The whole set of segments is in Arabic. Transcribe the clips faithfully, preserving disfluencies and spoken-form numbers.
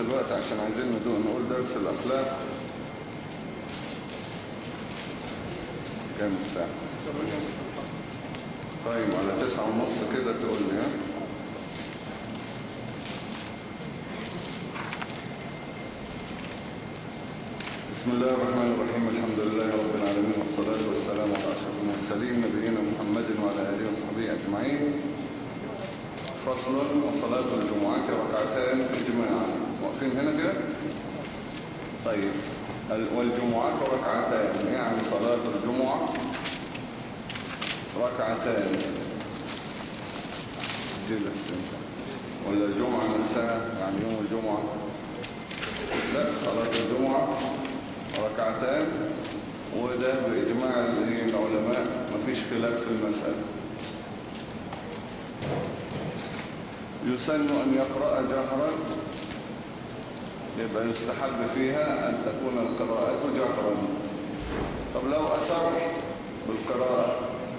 الوقت عشان عايزين نقول درس الأخلاق. كام الساعة؟ طيب على تسعة ونص كده تقول لي. ها بسم الله الرحمن الرحيم. الحمد لله رب العالمين، والصلاة والسلام على أشرف المرسلين نبينا محمد وعلى آله وصحبه أجمعين. فصل: وصلاة الجمعة ركعتان اجماعا. واقفين هنا كده؟ طيب. والجمعة ركعتان، يعني صلاة الجمعة ركعتان. ولا الجمعة نفسها يعني يوم الجمعة؟ لا، صلاة الجمعة ركعتان، وده بإجماع العلماء، مفيش خلاف في المسألة. يسن أن يقرأ جهرا، يبقى يستحب فيها أن تكون القراءة جهرا. طب لو أسر بالقراءة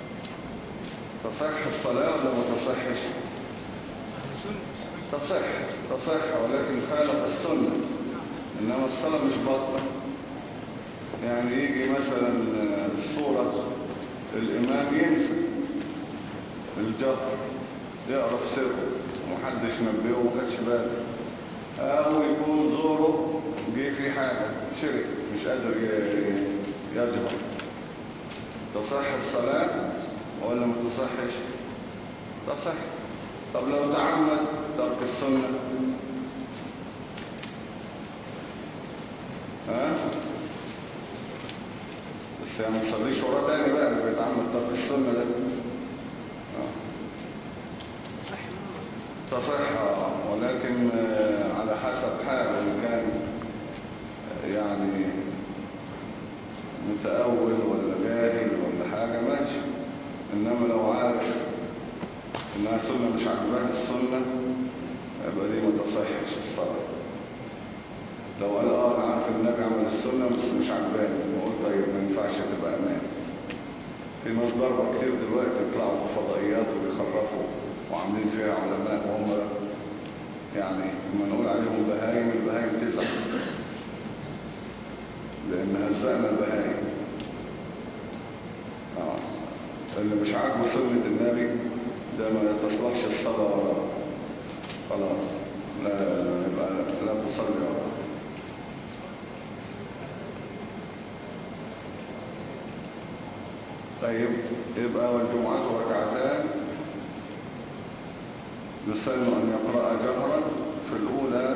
تصح الصلاة ولا ما تصحش؟ تصح تصح ولكن خالف السنة. إنما الصلاة مش باطلة. يعني يجي مثلا الصورة الإمام ينسى الجهر، يقرأ في سره ومحدش نبهه ومخدش باله، أو يكون زوره جه في حاجة شرك مش قادر يجهر. تصح الصلاة ولا ما تصحش؟ تصح. طب لو تعمد ترك السنة؟ ها؟ بس يعني ما تصليش وراه تاني بقى اللي بيتعمد ترك السنة ده. تصح، ولكن على حسب حاله. إن كان يعني متأول ولا جاهل ولا حاجة ماشي. إنما لو عارف إنها سنة مش عجباه السنة، يبقى دي ما تصحش الصلاة. لو قال اه انا عارف النبي عمل السنة بس مش عجباني، نقول طيب ما ينفعش تبقى امان. في ناس ضربة كتير دلوقتي يطلعوا في فضائيات وبيخرفوا وعاملين فيها علماء، وهم يعني لما نقول عليهم بهايم، البهايم تزعل لان هزقنا البهايم. اه اللي مش عاجبه سنة النبي ده ما تصلحش الصلاة وراه، خلاص لا يبقى لا تصلي وراه. طيب يبقى والجمعة ركعتان، يسن أن يقرأ جهرا في الأولى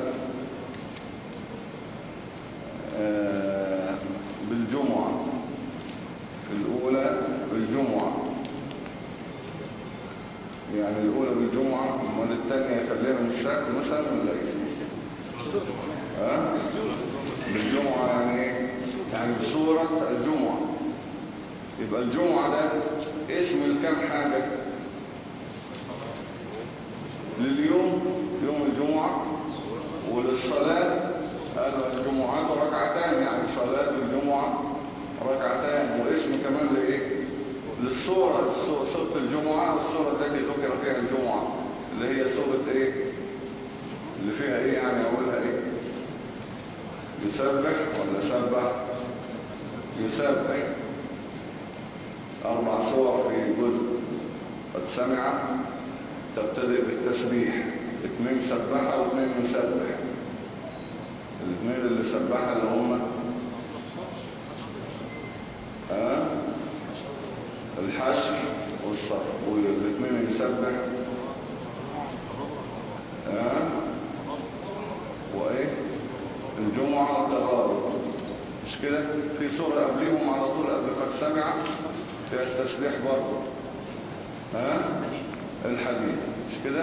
آه بالجمعة، في الأولى بالجمعة، يعني الأولى بالجمعة، أمال الثانية يخليها من الشك مثلا ولا إيه؟ ها؟ بالجمعة يعني إيه؟ يعني بسورة الجمعة. يبقى الجمعة ده اسم الكام حاجة لليوم، يوم الجمعة، وللصلاة قالوا الجمعة ركعتان، يعني صلاة الجمعة ركعتان، واسم كمان لإيه؟ للسورة، سورة الجمعة، والسورة التي ذكر فيها الجمعة اللي هي سورة إيه؟ اللي فيها إيه يعني أقولها إيه؟ يسبح ولا سبح؟ يسبح. أربع صور في جزء. قد سمع تبتدئ بالتسبيح، اثنين سبحة واثنين يسبح. الاثنين اللي سبحة اللي هم ها الحشر والصف، والاثنين يسبح ها وايه الجمعة والتغابن. مش كده؟ في سورة قبليهم على طول قبل قد سمع فيها التسبيح برضه، ها الحديث، مش كده؟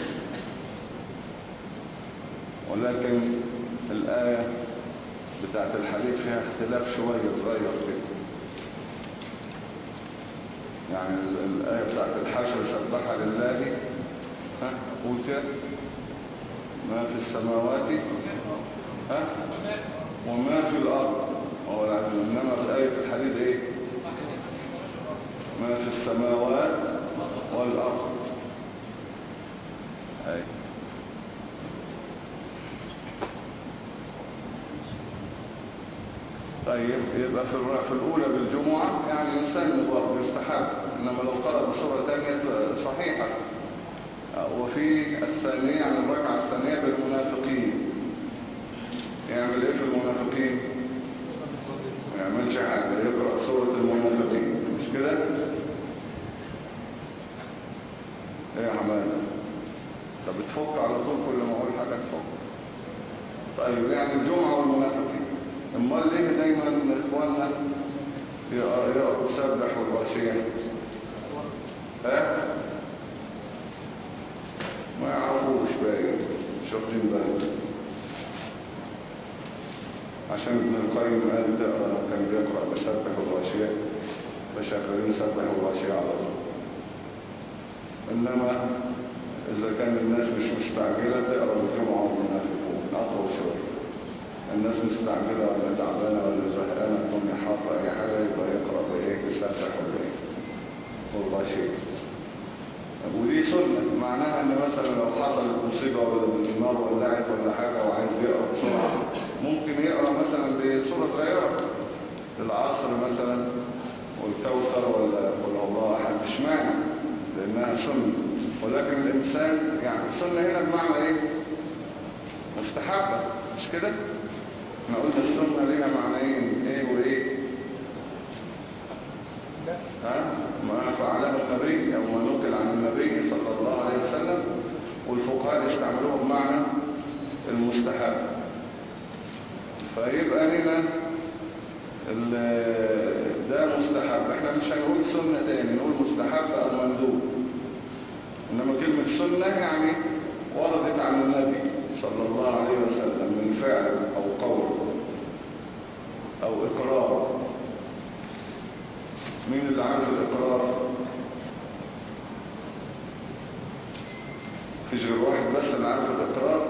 ولكن الآية بتاعت الحديث فيها اختلاف شوية صغير كده. يعني الآية بتاعت الحشر سبح لله، ها قول كده ما في السماوات ها وما في الأرض هو العزيز. إنما في آية الحديث ايه؟ ما في السماوات والأرض. أي طيب يبقى في الر- في الأولى بالجمعة يعني يسن برضه يستحب، إنما لو قرأ بصورة تانية صحيحة. وفي الثانية يعني الركعة الثانية بالمنافقين، يعمل ايه في المنافقين؟ ما يعملش حاجة، يقرأ سورة المنافقين، مش كده؟ ايه يا حماد؟ طب بتفك على طول كل ما اقول حاجة تفك. طيب يعني الجمعة والمنافقين، امال ليه دايما اخواننا يقرأوا سبح والغاشية؟ ها؟ ما يعرفوش باين، شاطرين باين. عشان ابن القيم قال تقرأ كان بيقرأ بسبح والغاشية، فشاكرين سبح والغاشية على طول. إنما إذا كان الناس مش مستعجلة تقرأ الجمعة والمنافقون أطول شوية. الناس مستعجلة ولا تعبانة ولا زهقانة الدنيا حاطة أي حاجة يبقى يقرأ بإيه؟ بسبح والغاشية. ودي سنة، معناها ان مثلا لو حصلت مصيبة ولا النار ولعت ولا حاجة وعايز يقرأ بسرعة ممكن يقرأ مثلا بسورة صغيرة العصر مثلا والكوثر ولا ولا الله احد، مش معنى لانها سنة. ولكن الانسان يعني السنة هنا بمعنى ايه؟ مستحبة، مش كده؟ احنا قلنا السنة ليها معنيين ايه وايه؟ ها؟ ما فعله النبي او ما نقل عن النبي صلى الله عليه وسلم، والفقهاء استعملوه بمعنى المستحب. فيبقى هنا ده مستحب، احنا مش هنقول سنة تاني، نقول مستحب او مندوب. انما كلمة سنة يعني وردت عن النبي صلى الله عليه وسلم من فعل او قول او اقرار. مين اللي عارف الإقرار؟ فيش غير واحد بس اللي عارف الإقرار.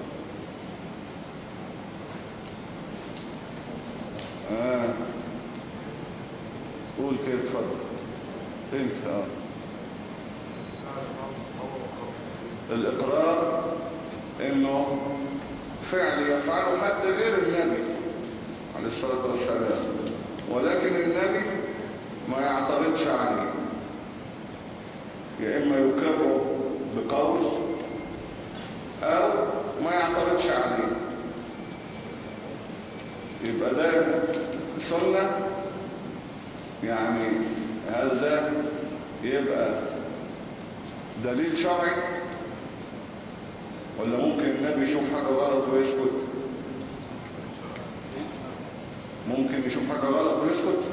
آه. قول كده اتفضل. انت اه الإقرار إنه فعل يفعله حد غير النبي عليه الصلاة والسلام، ولكن النبي ما يعترضش عليه، يا إما يقره بقول أو ما يعترضش عليه. يبقى ده سنة، يعني هذا يبقى دليل شرعي، ولا ممكن النبي يشوف حاجة غلط ويسكت؟ ممكن يشوف حاجة غلط ويسكت؟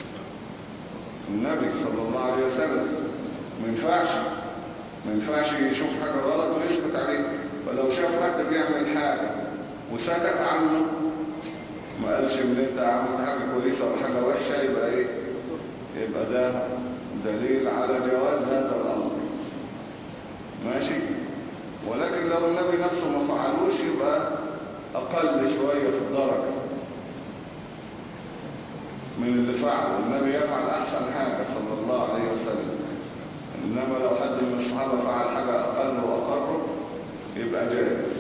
النبي صلى الله عليه وسلم ما ينفعش ما ينفعش يشوف حاجة غلط ويسكت عليه. فلو شاف حد بيعمل حاجة وسكت عنه ما قالش ان انت عملت حاجة كويسة ولا حاجة وحشة، يبقى ايه؟ يبقى ده دليل على جواز هذا الامر، ماشي. ولكن لو النبي نفسه ما فعلوش يبقى اقل شوية في الدرجة من اللي فعله. النبي يفعل احسن حاجة صلى الله عليه وسلم، انما لو حد من الصحابة فعل حاجة اقل واقر يبقى جائز.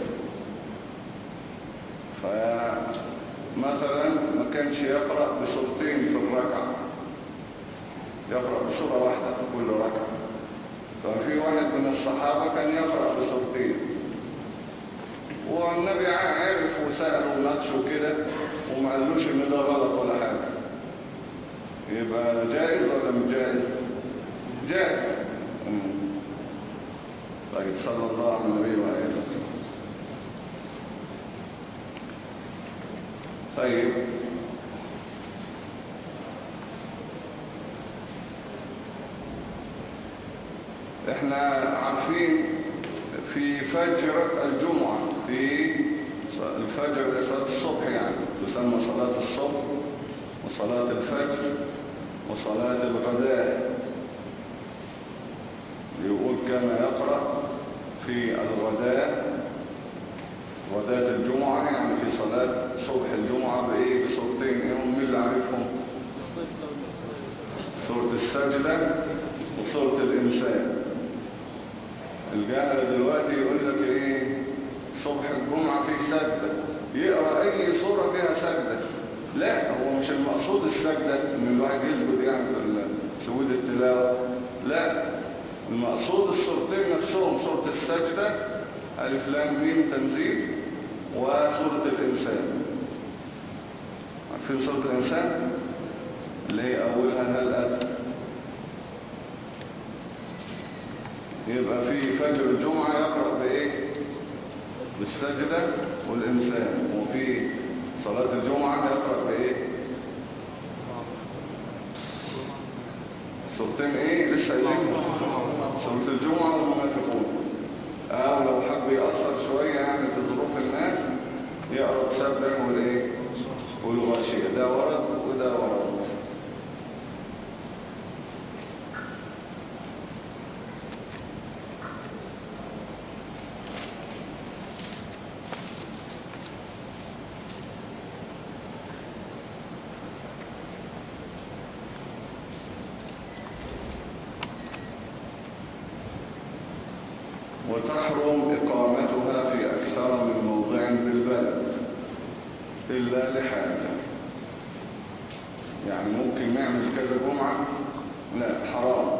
فمثلا ما كانش يقرأ بسورتين في الركعة، يقرأ بسورة واحدة في كل ركعة. ففي واحد من الصحابة كان يقرأ بسورتين، والنبي عارف وسأله ونقشه كده وما قالوش ان ده غلط ولا حاجة، يبقى جائز ولا مش جائز؟ جائز. طيب صلى الله على النبي وآله. طيب احنا عارفين في فجر الجمعة، في الفجر صلاة الصبح يعني تسمى صلاة الصبح وصلاة الفجر وصلاة الغداء. يقول كان يقرأ في الغداء غداة الجمعة يعني في صلاة صبح الجمعة بإيه؟ بصورتين. يوم مين اللي عارفهم؟ سورة السجدة وسورة الإنسان. الجاهل دلوقتي يقول لك إيه؟ صبح الجمعة فيه سجدة، يقرأ أي سورة فيها سجدة لا، هو مش المقصود السجدة ان الواحد يسجد يعني في سجود التلاوة، لا، المقصود السورتين نفسهم، سورة السجدة ألف لام ميم تنزيل، وسورة الإنسان. عارفين سورة الإنسان اللي هي أولها هل أتى؟ يبقى في فجر الجمعة يقرأ بإيه؟ بالسجدة والإنسان، وفي صلاة الجمعة يقرأ بإيه؟ سورتين إيه؟ لسه قايلين سورة الجمعة والمنافقون. أو لو حب يأثر شوية يعني في ظروف الناس يقرأ سبح والإيه؟ والغاشية. ده ورد وده ورد. وتحرم إقامتها في أكثر من موضع بالبلد إلا لحاجة. يعني ممكن نعمل كذا جمعة، لا، حرام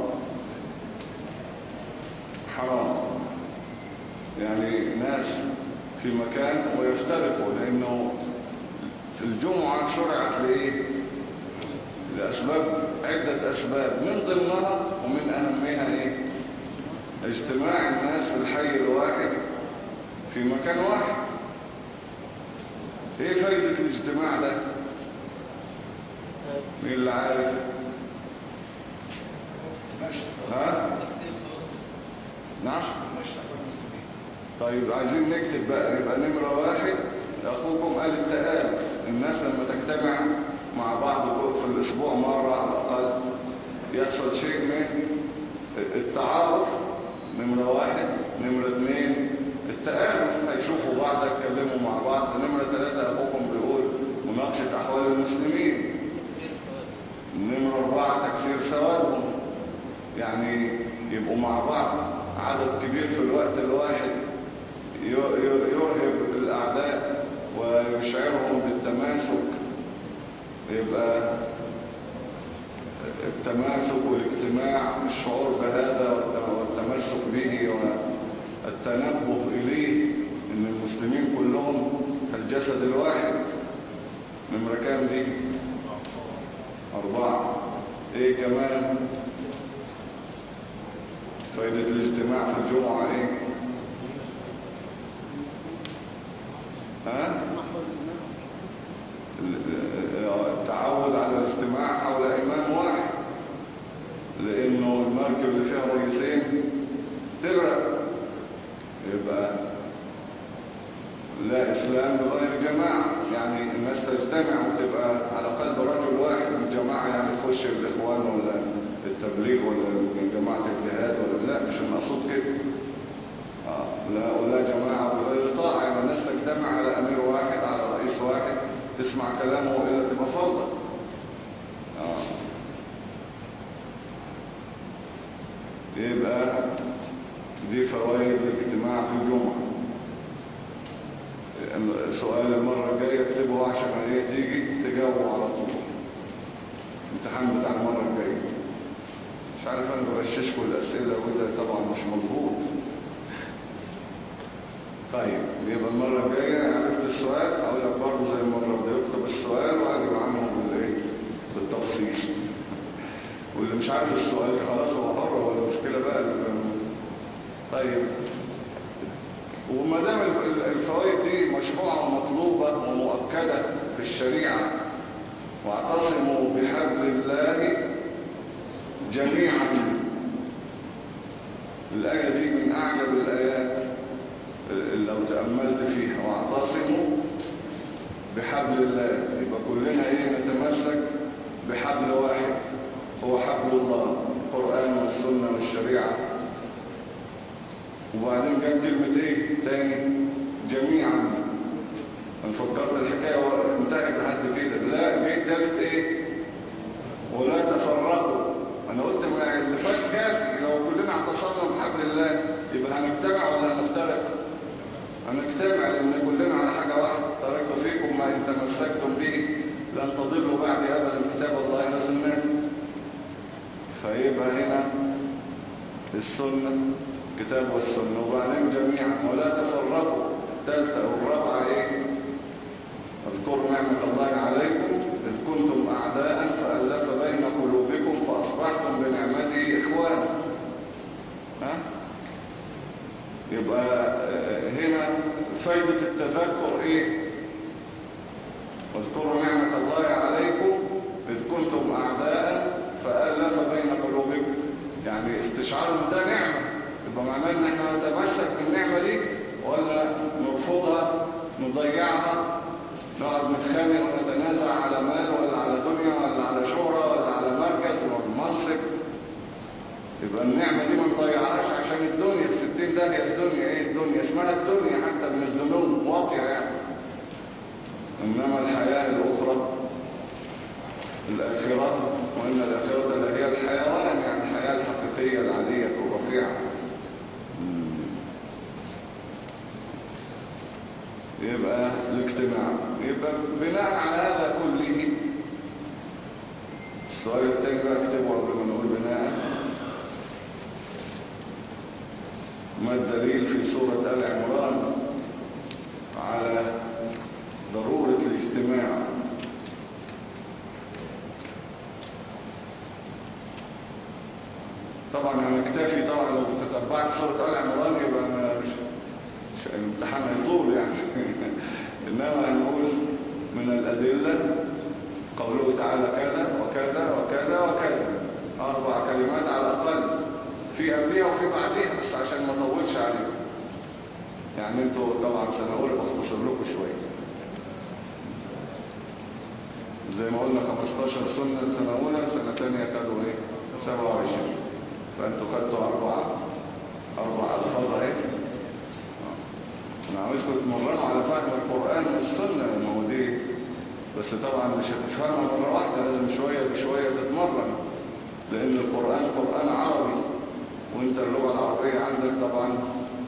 حرام. يعني ناس في مكان ويفترقوا، لأنه الجمعة شرعت لإيه؟ لأسباب، عدة أسباب، من ضمنها ومن أهمها إيه؟ اجتماع الناس في الحي الواحد في مكان واحد. ايه فايدة الاجتماع ده؟ مين اللي عارف؟ ها؟ نعم؟ طيب عايزين نكتب بقى، يبقى نمرة واحد اخوكم قال التآلف. الناس لما تجتمع مع بعض في الاسبوع مرة على الاقل يحصل شيء من التعارف، نمرة واحد. نمرة اثنين التآلف، هيشوفوا بعض، يتكلموا مع بعض. نمرة ثلاثة أخوكم بيقول مناقشة أحوال المسلمين. نمرة أربعة تكسير سوادهم، يعني يبقوا مع بعض عدد كبير في الوقت الواحد، يرهب الأعداء ويشعرهم بالتماسك. يبقى التماسك والاجتماع، الشعور بهذا والتمسك به والتنبه إليه، إن المسلمين كلهم الجسد الواحد. نمرة كام دي؟ أربعة. إيه كمان فائدة الاجتماع في الجمعة؟ إيه؟ ها؟ التعود على الاجتماع حول إمام واحد، لأنه المركب اللي فيها رئيسين تغرق. يبقى لا إسلام بغير جماعة، يعني الناس تجتمع وتبقى على قلب رجل واحد من جماعة، يعني تخش الإخوان ولا التبليغ ولا جماعة الجهاد ولا لا، مش المقصود كده. آه لا، ولا جماعة بغير طاعة، يعني الناس تجتمع على أمير واحد، على رئيس واحد، تسمع كلامه إلا تبقى فوضى. آه. يبقى دي فوائد الاجتماع في الجمعة. سؤال المرة الجاية اكتبه عشان هي تيجي تجاوبه على طول. الامتحان بتاع المرة الجاية. مش عارف انا بغششكم الاسئلة وده طبعا مش مظبوط. طيب يبقى المرة الجاية عرفت السؤال اقول لك برضه زي المرة دي، اكتب السؤال واجب عنه بالايه؟ بالتفصيل. واللي مش عارف السؤال خلاص هو حر، ولا مشكلة بقى. طيب، وما دام الفوائد دي مشروعة ومطلوبة ومؤكدة في الشريعة، واعتصموا بحبل الله جميعا. الآية دي من أعجب الآيات لو تأملت فيها، واعتصموا بحبل الله. يبقى كلنا ايه؟ نتمسك بحبل واحد، هو حبل الله، القرآن والسنة والشريعة. وبعدين جاب كلمة ايه تاني؟ جميعا. انا فكرت الحكاية انتهت لحد كده، لا، جيت تالت ايه؟ ولا تفرقوا. انا قلت ما اللي فات كافي، لو كلنا اعتصمنا بحبل الله يبقى هنجتمع ولا هنفترق؟ هنجتمع، لان كلنا على حاجة واحدة. تركت فيكم ما ان تمسكتم به لن لن تضلوا بعد أبدا كتاب الله وسنته. فيبقى هنا السنة كتاب والسنة، وبعدين جميعا ولا تفرقوا. الثالثة والرابعة ايه؟ اذكروا نعمة الله عليكم إذ كنتم أعداء فألف بين قلوبكم فأصبحتم بنعمته إخوانا. ها؟ يبقى هنا فايدة التذكر ايه؟ واذكروا نعمة الله عليكم إذ كنتم أعداء فألف بين قلوبكم، يعني استشعار ده نعمة. يبقى معناه ان احنا نتمسك بالنعمة دي ولا نرفضها نضيعها، نقعد نتخانق ونتنازع على مال ولا على دنيا ولا على شهرة ولا على مركز ولا منصب. يبقى النعمة دي ما نضيعهاش عشان الدنيا. الستين ده هي الدنيا، ايه الدنيا؟ اسمها الدنيا حتى من الذنوب واقعة يعني. انما الحياة الاخرى الاخرة، وان الاخرة اللي هي الحيوان، يعني الحياة الحقيقية العادية الرفيعة. يبقى الاجتماع. يبقى بناء على هذا كله السؤال التاني بقى اكتبه قبل ما نقول بناء. ما الدليل في سورة آل عمران على ضرورة الاجتماع؟ طبعا هنكتفي طبعا لو تتبعت سورة آل عمران يبقى أنا مش الامتحان هيطول يعني. إنما هنقول من الأدلة قوله تعالى كذا وكذا وكذا وكذا، أربع كلمات على الأقل، في قبلها وفي بعدها، بس عشان ما اطولش عليكم يعني. انتوا طبعا سنة أولى بختصر لكم شوية، زي ما قلنا خمستاشر سنة سنة أولى، سنة تانية خدوا ايه سبعة وعشرين، فانتوا خدتوا أربعة أربع ألفاظ اهي. أنا عاوزكم تتمرنوا على فهم القرآن والسنة الموجودين، بس طبعا مش هتفهمها مرة واحدة، لازم شوية بشوية تتمرن، لأن القرآن قرآن عربي، وانت اللغة العربية عندك طبعا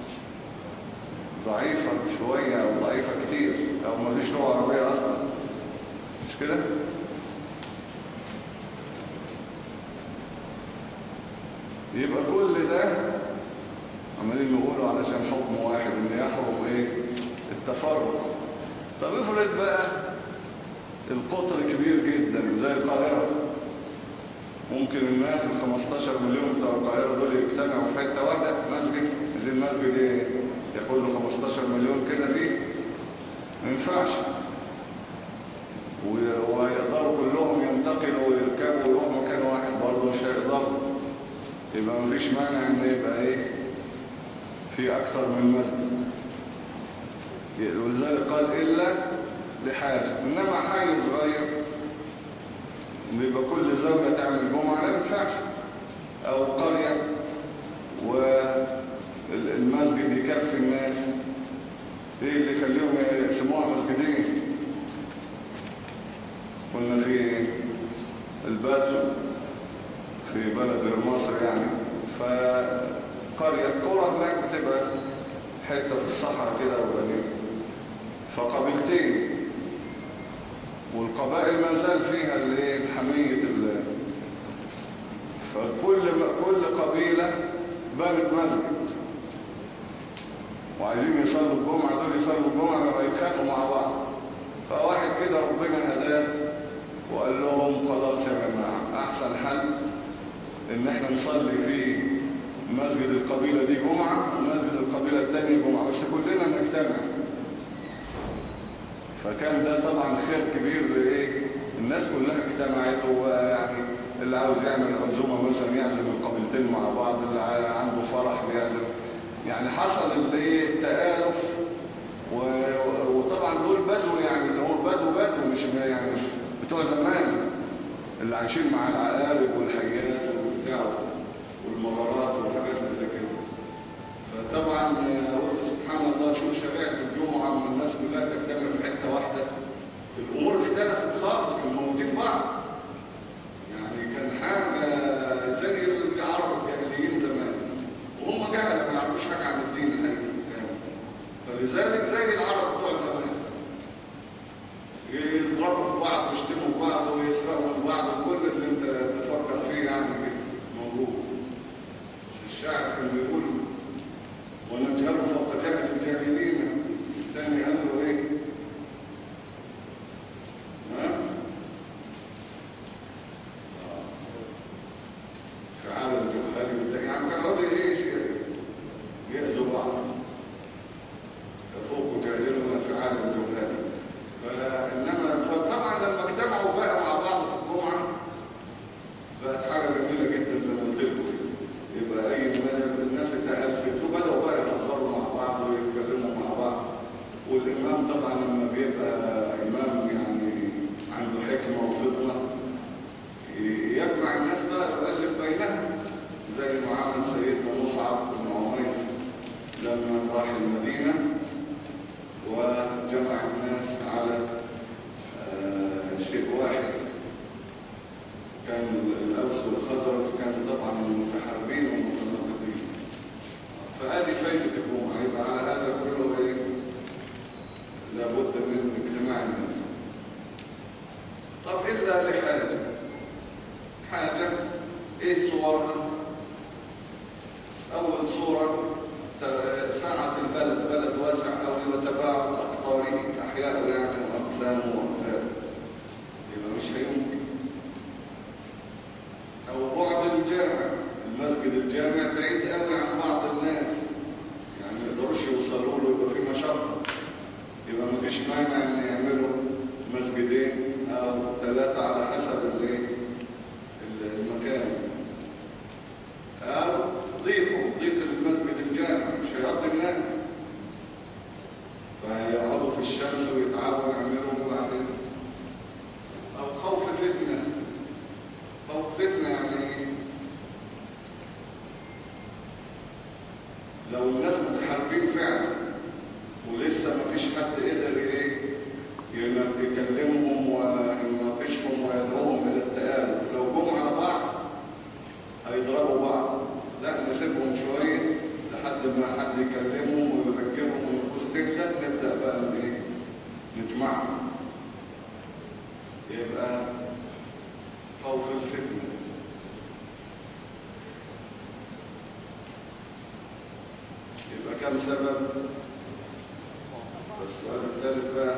ضعيفة شوية أو ضعيفة كتير، أو ما فيش لغة عربية أصلا، مش كده؟ يبقى كل ده عمالين نقوله علشان حكم واحد، ان يحرم ايه؟ التفرق. طب افرض بقى القطر كبير جدا زي القاهرة، ممكن الناس ال خمستاشر مليون بتوع القاهرة دول يجتمعوا في حتة واحدة مسجد، زي المسجد ايه يقول له خمستاشر مليون كده فيه؟ ما ينفعش. ويقدروا كلهم ينتقلوا ويركبوا ويروحوا مكان واحد، برضه مش هيقدروا. يبقى مفيش مانع ان يبقى ايه في اكتر من مسجد، ولذلك قال الا لحاجة. انما حي صغير بيبقى كل زوجة تعمل جمعة لا ينفعش، او قرية والمسجد يكفي الناس، ايه اللي يخليهم يقسموها مسجدين؟ قلنا في البدو في بلد غير مصر يعني، فقرية قرى هناك بتبقى حتة في الصحراء كده وبنين، فقبيلتين، والقبائل ما زال فيها اللي الحمية اللي فكل كل قبيلة بنت مسجد وعايزين يصلوا الجمعة، دول يصلوا الجمعة لما يتخانقوا مع بعض. فواحد كده ربنا هداه وقال لهم خلاص يا جماعة احسن حل ان احنا نصلي في مسجد القبيلة دي جمعة ومسجد القبيلة الثانية جمعة، بس كلنا نجتمع. فكان ده طبعا خير كبير لايه؟ الناس كلها اجتمعت، ويعني اللي عاوز يعمل عزومة مثلا يعزم القبيلتين مع بعض، اللي عنده فرح بيعزم، يعني حصل الايه التآلف. وطبعا دول بدو، يعني اللي هو بدو بدو مش يعني بتوع زمان اللي عايشين مع العقارب والحيات والبتاع والمغارات والحاجات زي كده. فطبعا سبحان الله شو شريعة الجمعة من الناس كلها تجتمع في حتة واحدة، الأمور اختلفت خالص، كانوا موجودين بعض، يعني كان حاجة زي العرب الجاهليين زمان، وهم جهلة ما يعرفوش حاجة عن الدين الحقيقي، فلذلك زي العرب بتوع زمان يضربوا يضربوا في بعض ويشتموا في بعض ويسرقوا من بعض وكل اللي انت بتفكر فيه يعني موجود. الشاعر كان بيقول ونجهل فوق جهل الجاهلين، الثاني قال له ايه؟ ها؟ فعال الجهال والتاني يعني كان قاضي ايه؟ يأذوا بعض. فوق جاهلنا فعال الجهال. فإنما فطبعا لما اجتمعوا بقى مع بعض في الجمعة بقت حاجة جميلة جدا زي ما قلت لكم. يبقى أي الناس اتألفت وبدأوا بقى يهزروا مع بعض ويتكلموا مع بعض. والإمام طبعا لما بيبقى إمام يعني عنده حكمة وفطنة يجمع الناس بقى ويؤلف بينهم، زي ما عمل سيدنا مصعب بن عمير لما راح المدينة وجمع الناس على آه شيء واحد. كان الأوس والخزرج كانوا طبعا متحاربين ومتناقضين. فهذه فايدة الجمعة. يبقى على هذا كله ايه؟ لابد من اجتماع الناس. طب إلا لحاجة. حاجة ايه صورها؟ أول صورة ساعة البلد، بلد واسع أو وتباعد أقطاره أحياء يعني وأقسام وأقسام، يبقى مش هيمكن. أو بعد الجامع، المسجد الجامع بعيد قوي عن بعض الناس يعني ما يقدروش يوصلوا له، يبقى في مشقة. يبقى ما فيش مانع إن يعملوا مسجدين أو ثلاثة على حسب الايه المكان. أو ضيقوا ضيق المسجد الجامع مش هيقضي الناس، فيقعدوا في الشمس ويتعبوا يعملوا بعدين. أو خوف فتنة. خوف فتنة يعني لو الناس متحاربين فعلا ولسه ما فيش حد قدر ايه يكلمهم ويناقشهم ويدعوهم الى التآلف، لو جم على بعض هيضربوا بعض. لا نسيبهم شويه لحد ما حد يكلمهم ويذكرهم والنفوس تهدى، نبدا بقى ايه نجمعهم. يبقى خوف الفتنه. يبقى كم سبب؟ السؤال الثالث بقى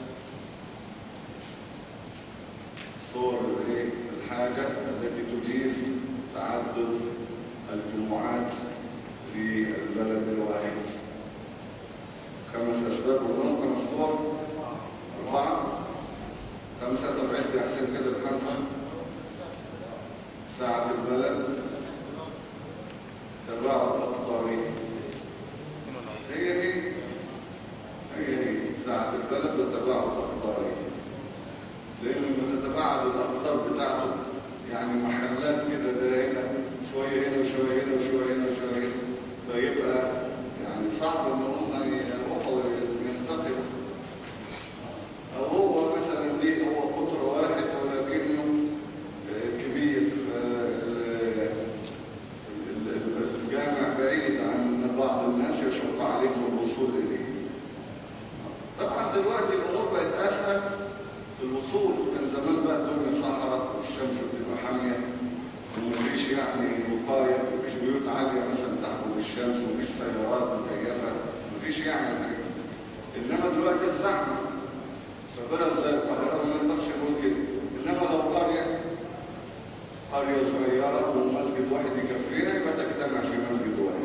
صور الايه الحاجه التي تجيز تعدد الجمعات في البلد الواحد. خمس اسباب ولهم خمس صور. اربعه خمسه. طب عد يا حسين كده الخمسه. ساعه البلد، تباعد اقطاري، هي هي هي هي ساعة البلد وتباعد أقطاره. لأن لما تتباعد الأقطار بتاعته يعني محلات كده دائرة، شوية هنا وشوية هنا وشوية هنا وشوية هنا، فيبقى يعني صعب إن هم يروحوا ينتقلوا. أو هو مثلا دي هو قطر واحد ولكنه كبير، الجامع بعيد عن بعض الناس يشق عليهم الوصول إليه. طبعا دلوقتي الامور بقت اسهل في الوصول. كان زمان بقى الدنيا صحراء والشمس بتبقى حاميه ومفيش يعني وقايه، مفيش بيوت عاليه مثلا تحكم الشمس ومفيش سيارات مكيفه، مفيش يعني حاجه. انما دلوقتي الزحمه، فبلد زي القاهره ما نقدرش نقول كده. انما لو قريه قريه صغيره ومسجد واحد يكفيها يبقى تجتمع في مسجد واحد.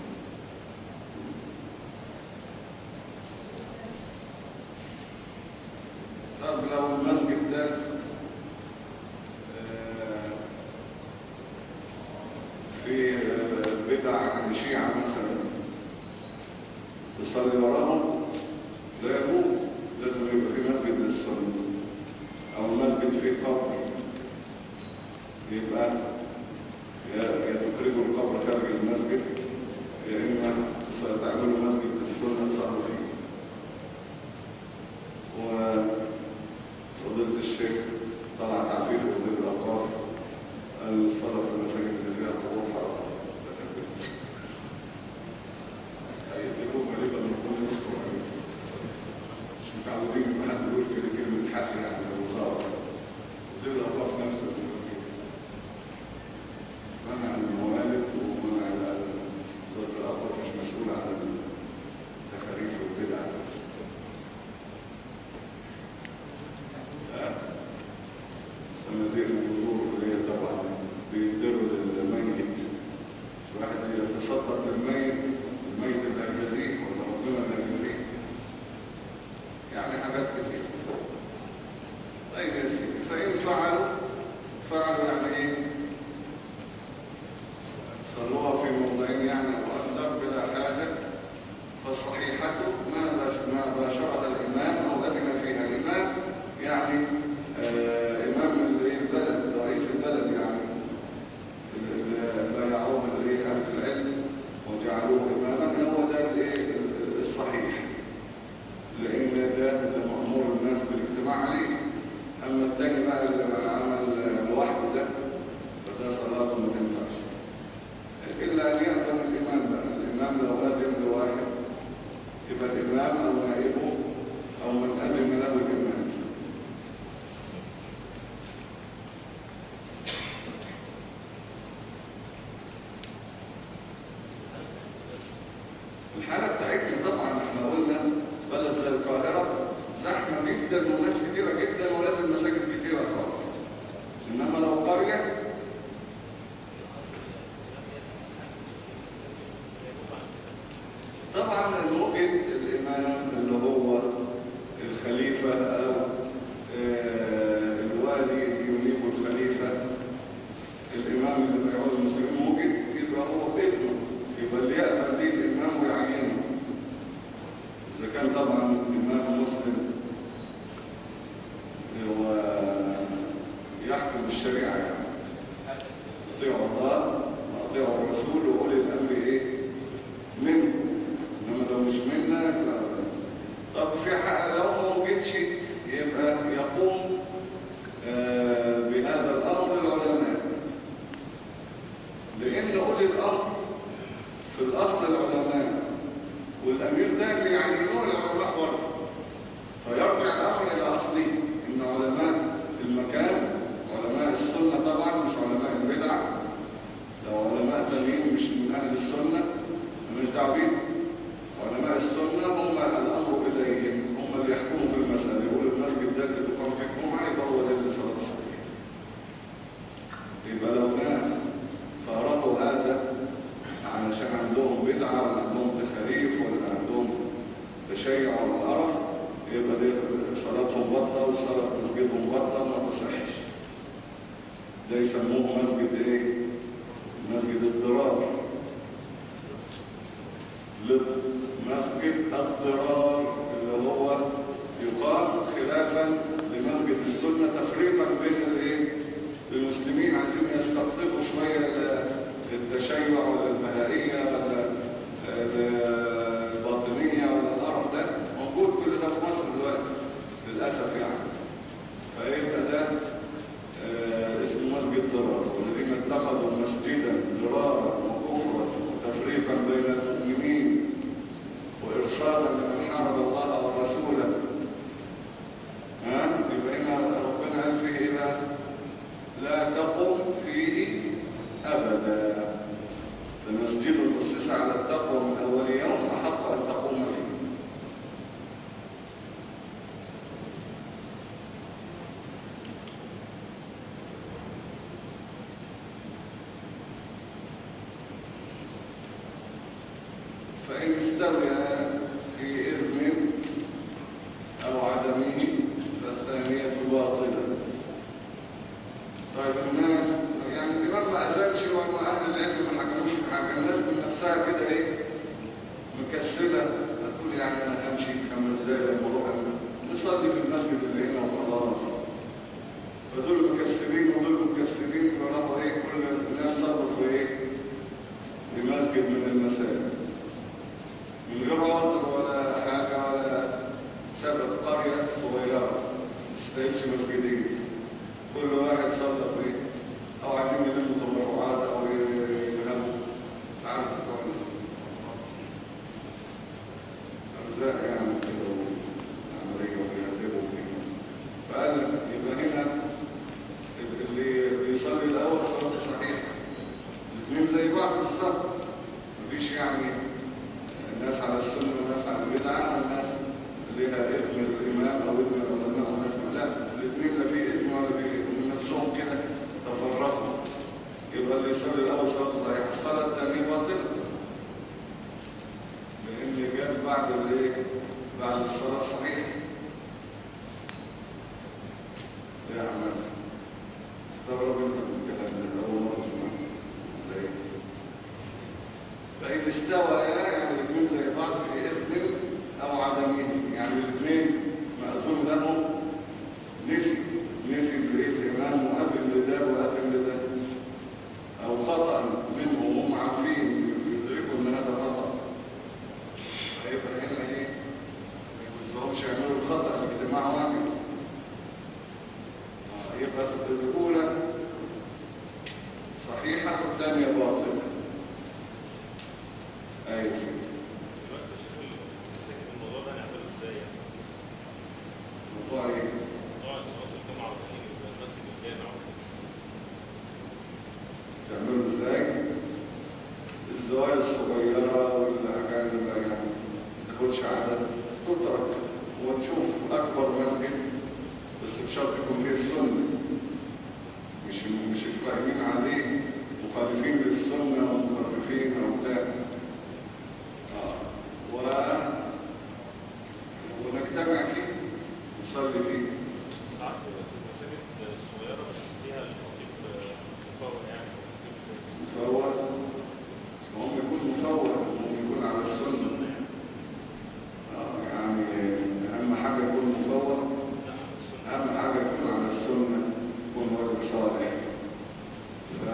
طب لو المسجد ده في بدع عن شيعة مثلا تصلي وراهم، لا يجوز. لازم يبقى في مسجد للصلاة او مسجد فيه قبر. يبقى يا تخرجوا القبر خارج المسجد يا اما تعملوا مسجد للسنة تصلوا فيه. وفضيلة الشيخ طلعت عفيف وزير الأوقاف قال الصلاة في المساجد اللي فيها قبور حرام. هيديكم غريبة من كل مش متعودين بحد يقول كده كلمة حق يعني. حاجات كتير. طيب يا سيدي، فإن فعلوا فعلوا يعني إيه؟ صلوها في موضعين يعني أو أكثر بلا حاجة، فالصحيحة ما باشرها الإمام أو أذن فيها الإمام، يعني آه إمام البلد، رئيس البلد يعني، اللي بايعوه أهل العلم وجعلوه إماما، هو ده الصحيح، لأن ده مأمور الناس بالاجتماع عليه. أما الثاني بقى اللي عمل لوحده ده فده صلاته ما تنفعش إلا أن يأذن الإمام بقى. الإمام لو أذن لواحد يبقى الإمام أو نائبه أو من أذن له الإمام. الحالة بتاعتنا طبعا احنا قلنا بلد زي القاهرة زحمة جدا وناس كتيرة جدا ولازم مساجد كتيرة خالص. إنما لو قرية طبعا موجد الإمام اللي هو الخليفة أو آه الوالي ينيب الخليفة، الإمام اللي بيعود المسلمين موجد، يبقى هو ابنه، يبقى اللي يأذن ليه الإمام ويعينه. إذا كان طبعا الإمام مسلم هو يحكم الشريعة يعني أطيعوا الله وأطيعوا الرسول وأولي الأمر إيه منه. إنما لو مش منا لا. طب في حق لو ما وجدش يبقى يقوم آه بهذا الأمر العلماء، لأن أولي الأمر في الأصل العلماء، والأمير ده اللي يعينوه العلماء برضه، فيرجع الأمر إلى أصله، إن علماء المكان علماء السنة طبعا مش علماء البدع. لو علماء تانيين مش من أهل السنة مش دعوة بيهم. علماء السنة هم الأمر إليهم، هم اللي يحكموا في المسألة، يقولوا المسجد ده اللي تقام في الجمعة يبقى هو ده اللي صلاة صحيح. يبقى لو ناس فارضوا هذا علشان عندهم بدعة ولا عندهم تخاريف ولا عندهم تشيع ولا قرف، يبقى دي صلاتهم بطلة وصلاة مسجدهم بطلة ما تصحش. ده يسموه مسجد ايه؟ مسجد الضرار. مسجد الضرار اللي هو يقام خلافا لمسجد السنة، تفريقا بين الايه؟ المسلمين عايزين يستقطبوا شوية التشيع ولا البهائية ولا الباطنية ولا القرف ده، موجود كل ده في مصر دلوقتي للأسف يعني. فيبقى ده آه اسمه مسجد ضرار. والذين اتخذوا مسجدا ضرارا وكفرا وتفريقا بين المؤمنين وإرصادا لمن حارب الله ورسوله، ها يبقى هنا ربنا قال فيه ايه بقى؟ لا تقم فيه أبدا. فالمسجد المؤسس على التقوى من أول يوم أحق أن تقوم فيه. فإن استوى في إذن أو عدمه فالثانية باطلة. طيب الناس يعني الإمام ما أذنش وما أهل العلم ما حكموش بحاجة، الناس من نفسها كده إيه مكسلة، هتقول يعني أنا همشي خمس دقايق وأروح نصلي في المسجد اللي هنا وخلاص. فدول مكسلين ودول مكسلين، فراحوا إيه كل الناس صلوا في إيه في مسجد من المساجد من غير بس الأولى صحيحة والثانية باطلة. أي سيدي. دلوقتي يا شيخ المساجد الموضوع ده هنعمله ازاي يعني؟ موضوع إيه؟ موضوع صلاة الجمعة والخميس يبقى المسجد الجامع وكده. تعملوا إزاي؟ الزوايا الصغيرة والحاجات اللي يعني ما تاخدش عدد تترك ونشوف أكبر مسجد بس بشرط يكون فيه السنة، مش مش الفاهمين عليه مخالفين للسنة ومخالفين أو بتاع. آه و ونجتمع فيه ونصلي فيه. ساعات بيبقى في المساجد الصغيرة بس فيها الخطيب مفوق يعني مفوق، وهم يكون مفوق وهم يكون على السنة. آه يعني أهم حاجة يكون مفوق، أهم حاجة يكون على السنة، يكون رجل صالح. ف...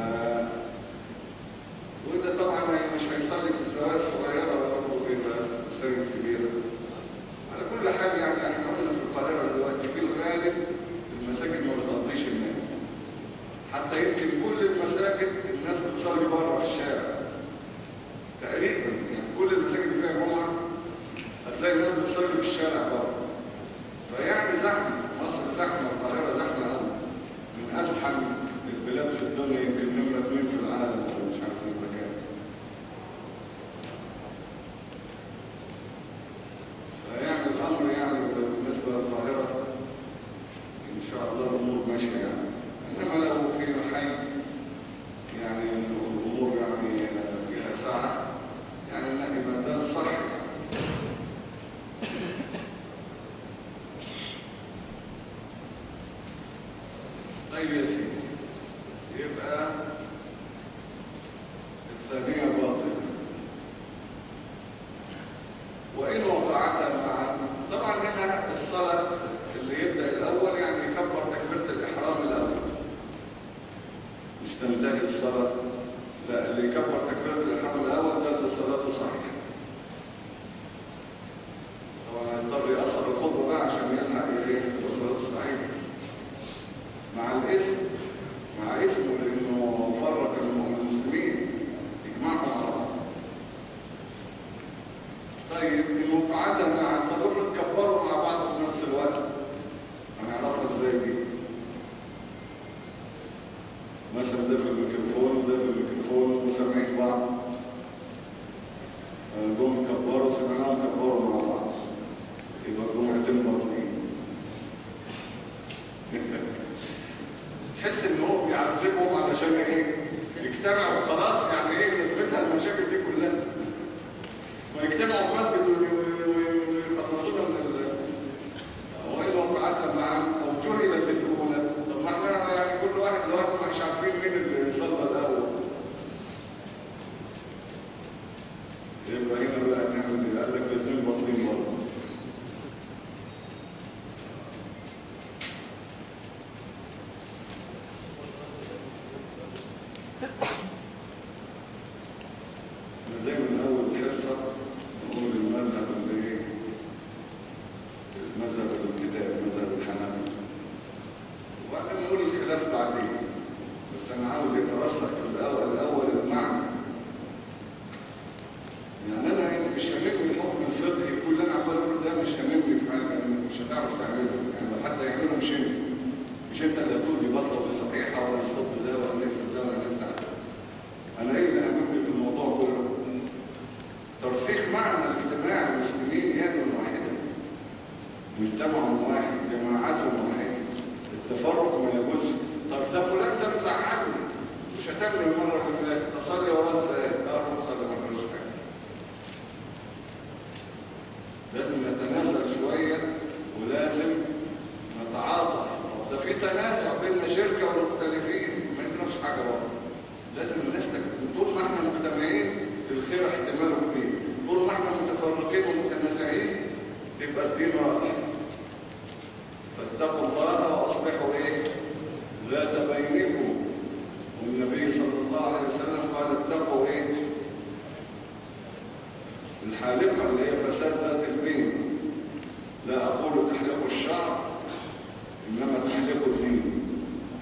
وده طبعا مش هيصلي في الزوايا الصغيرة برضه بيبقى مساجد كبيرة. على كل حال يعني احنا قلنا في القاهرة دلوقتي في الغالب المساجد ما بتقضيش الناس، حتى يمكن كل المساجد الناس بتصلي بره في الشارع تقريبا، يعني كل المساجد اللي فيها جمعة هتلاقي الناس بتصلي في الشارع بره. فيعني زحمة، مصر زحمة، القاهرة زحمة قوي، من أزحم البلاد في الدنيا، يمكن نمرة اتنين في العالم أو مش عارف نمرة كام. فيعني الأمر يعني بالنسبة للقاهرة إن شاء الله الأمور ماشية يعني. إنما لو في حي يعني الأمور يعني فيها ساعة يعني إنما ده صح. طيب يا سيدي، يبقى الثانية باطلة. وإن وقعتا معا، طبعا هنا الصلاة اللي يبدأ الأول يعني يكبر تكبيرة الإحرام الأول، مش تنتهي الصلاة، لا اللي يكبر تكبيرة الإحرام الأول ده اللي صلاته صحيحة. طبعا يضطر يأثر الخطوة بقى عشان يلحق إليه وصلاته صحيحة، مع الإثم، مع إثمه لأنه فرق المسلمين يجمعهم على بعض. طيب المقعدة مع التضر تكبروا مع بعض في نفس الوقت، هنعرفها ازاي دي؟ مثلا ده في الميكروفون وده في الميكروفون وسامعين بعض، جم كبروا سمعناهم كبروا مع بعض، يبقى الجمعتين باطلين. تحس ان هو بيعذبهم علشان ايه؟ يجتمعوا خلاص، يعني ايه نسبتها المشاكل دي كلها؟ ويجتمعوا في مسجد ويخلصونا من ال وإن وقعتها معا أو جهلت الأولى. طب ما احنا يعني كل واحد لوحده مش عارفين مين اللي صلى الأول. يبقى هنا بقى نعمل ايه؟ قال لك الاثنين باطلين برضه. انا دايما اول حصه نقول المذهب اللي ايه؟ المذهب الكتاب، مذهب الحنابلة، وبعدين نقول الخلاف بعدين. بس انا عاوز يترسخ الاول الاول المعنى. يعني انا مش هاممني الحكم الفقهي كل اللي انا عمال اقول ده، مش هاممني في حاجه مش هتعرف تعملها، يعني لو حتى يعملوا مش انت مش انت اللي هتقول دي بطله ودي صحيحه ولا صوت ده ولا نفس ده ولا نفس ده. انا ايه اللي هاممني في الموضوع كله؟ ترسيخ معنى الاجتماع المسلمين يد واحده، مجتمع واحد، جماعات واحده، التفرق ما يجوز. طب ده فلان ده مزعلني، مش هتعمل المره اللي فاتت تصلي وراه ازاي؟ اروح اصلي ما ملوش حاجه. لازم نتنازل شويه ولازم نتعاطف. ده في تنازع بين شركه ومختلفين ما يجراش حاجه برضه. لازم الناس طول ما احنا مجتمعين الخير احتماله كبير، طول ما احنا متفرقين ومتنازعين تبقى الدين رايح. فاتقوا الله واصلحوا ايه؟ ذات بينكم. والنبي صلى الله عليه وسلم قال اتقوا ايه؟ الحالقه اللي هي فساد ذات البين. لا اقول تحلقوا الشعر انما تحلقوا الدين.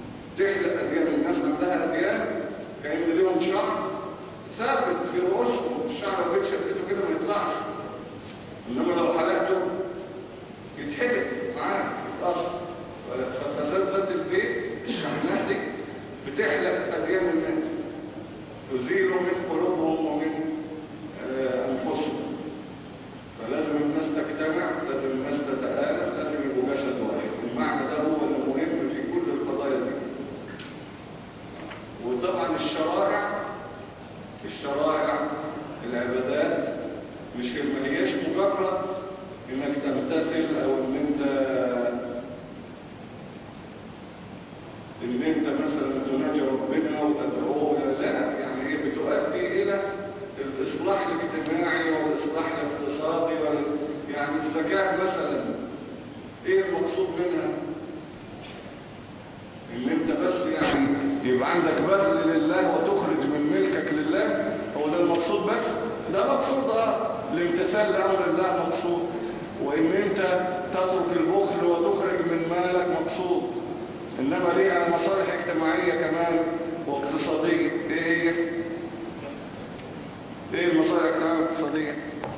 كأن ليهم شعر ثابت في رؤوسهم، الشعر لو شفته كده ما يطلعش، انما لو حلقته يتحلق معاه يتقص. ففساد ذات البيت الشحنات دي بتحلق أديان الناس، تزيل من قلوبهم ومن آه أنفسهم. فلازم الناس تجتمع، لازم الناس تتآلف، لازم يبقوا جسد واحد. المعنى ده هو المهم في كل القضايا دي. وطبعا الشرائع الشرائع العبادات مش ما هياش مجرد انك تمتثل او ان انت ان انت مثلا تناجي ربنا وتدعوه، لا، يعني هي بتؤدي الى الاصلاح الاجتماعي والاصلاح الاقتصادي وال... يعني الزكاة مثلا ايه المقصود منها؟ ان انت بس يعني يبقى عندك بذل لله وتخرج من ملكك لله، هو ده المقصود بس؟ ده مقصود اه الامتثال لامر الله مقصود، وان انت تترك البخل وتخرج من مالك مقصود، انما ليها مصالح اجتماعية كمان واقتصادية. ايه هي؟ ايه المصالح الاجتماعية والاقتصادية؟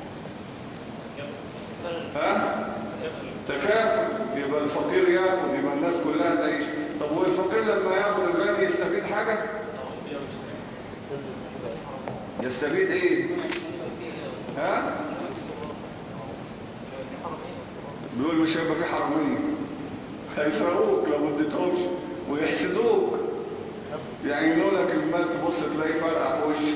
ها؟ تكافل، يبقى الفقير ياكل، يبقى الناس كلها تعيش. طب هو الفقير لما ياكل الغني يستفيد حاجة؟ يستفيد ايه؟ ها؟ بيقول مش هيبقى في حرامية، هيسرقوك لو اديتهمش ويحسدوك، يعينوا لك المال تبص تلاقي فرقع في وشك،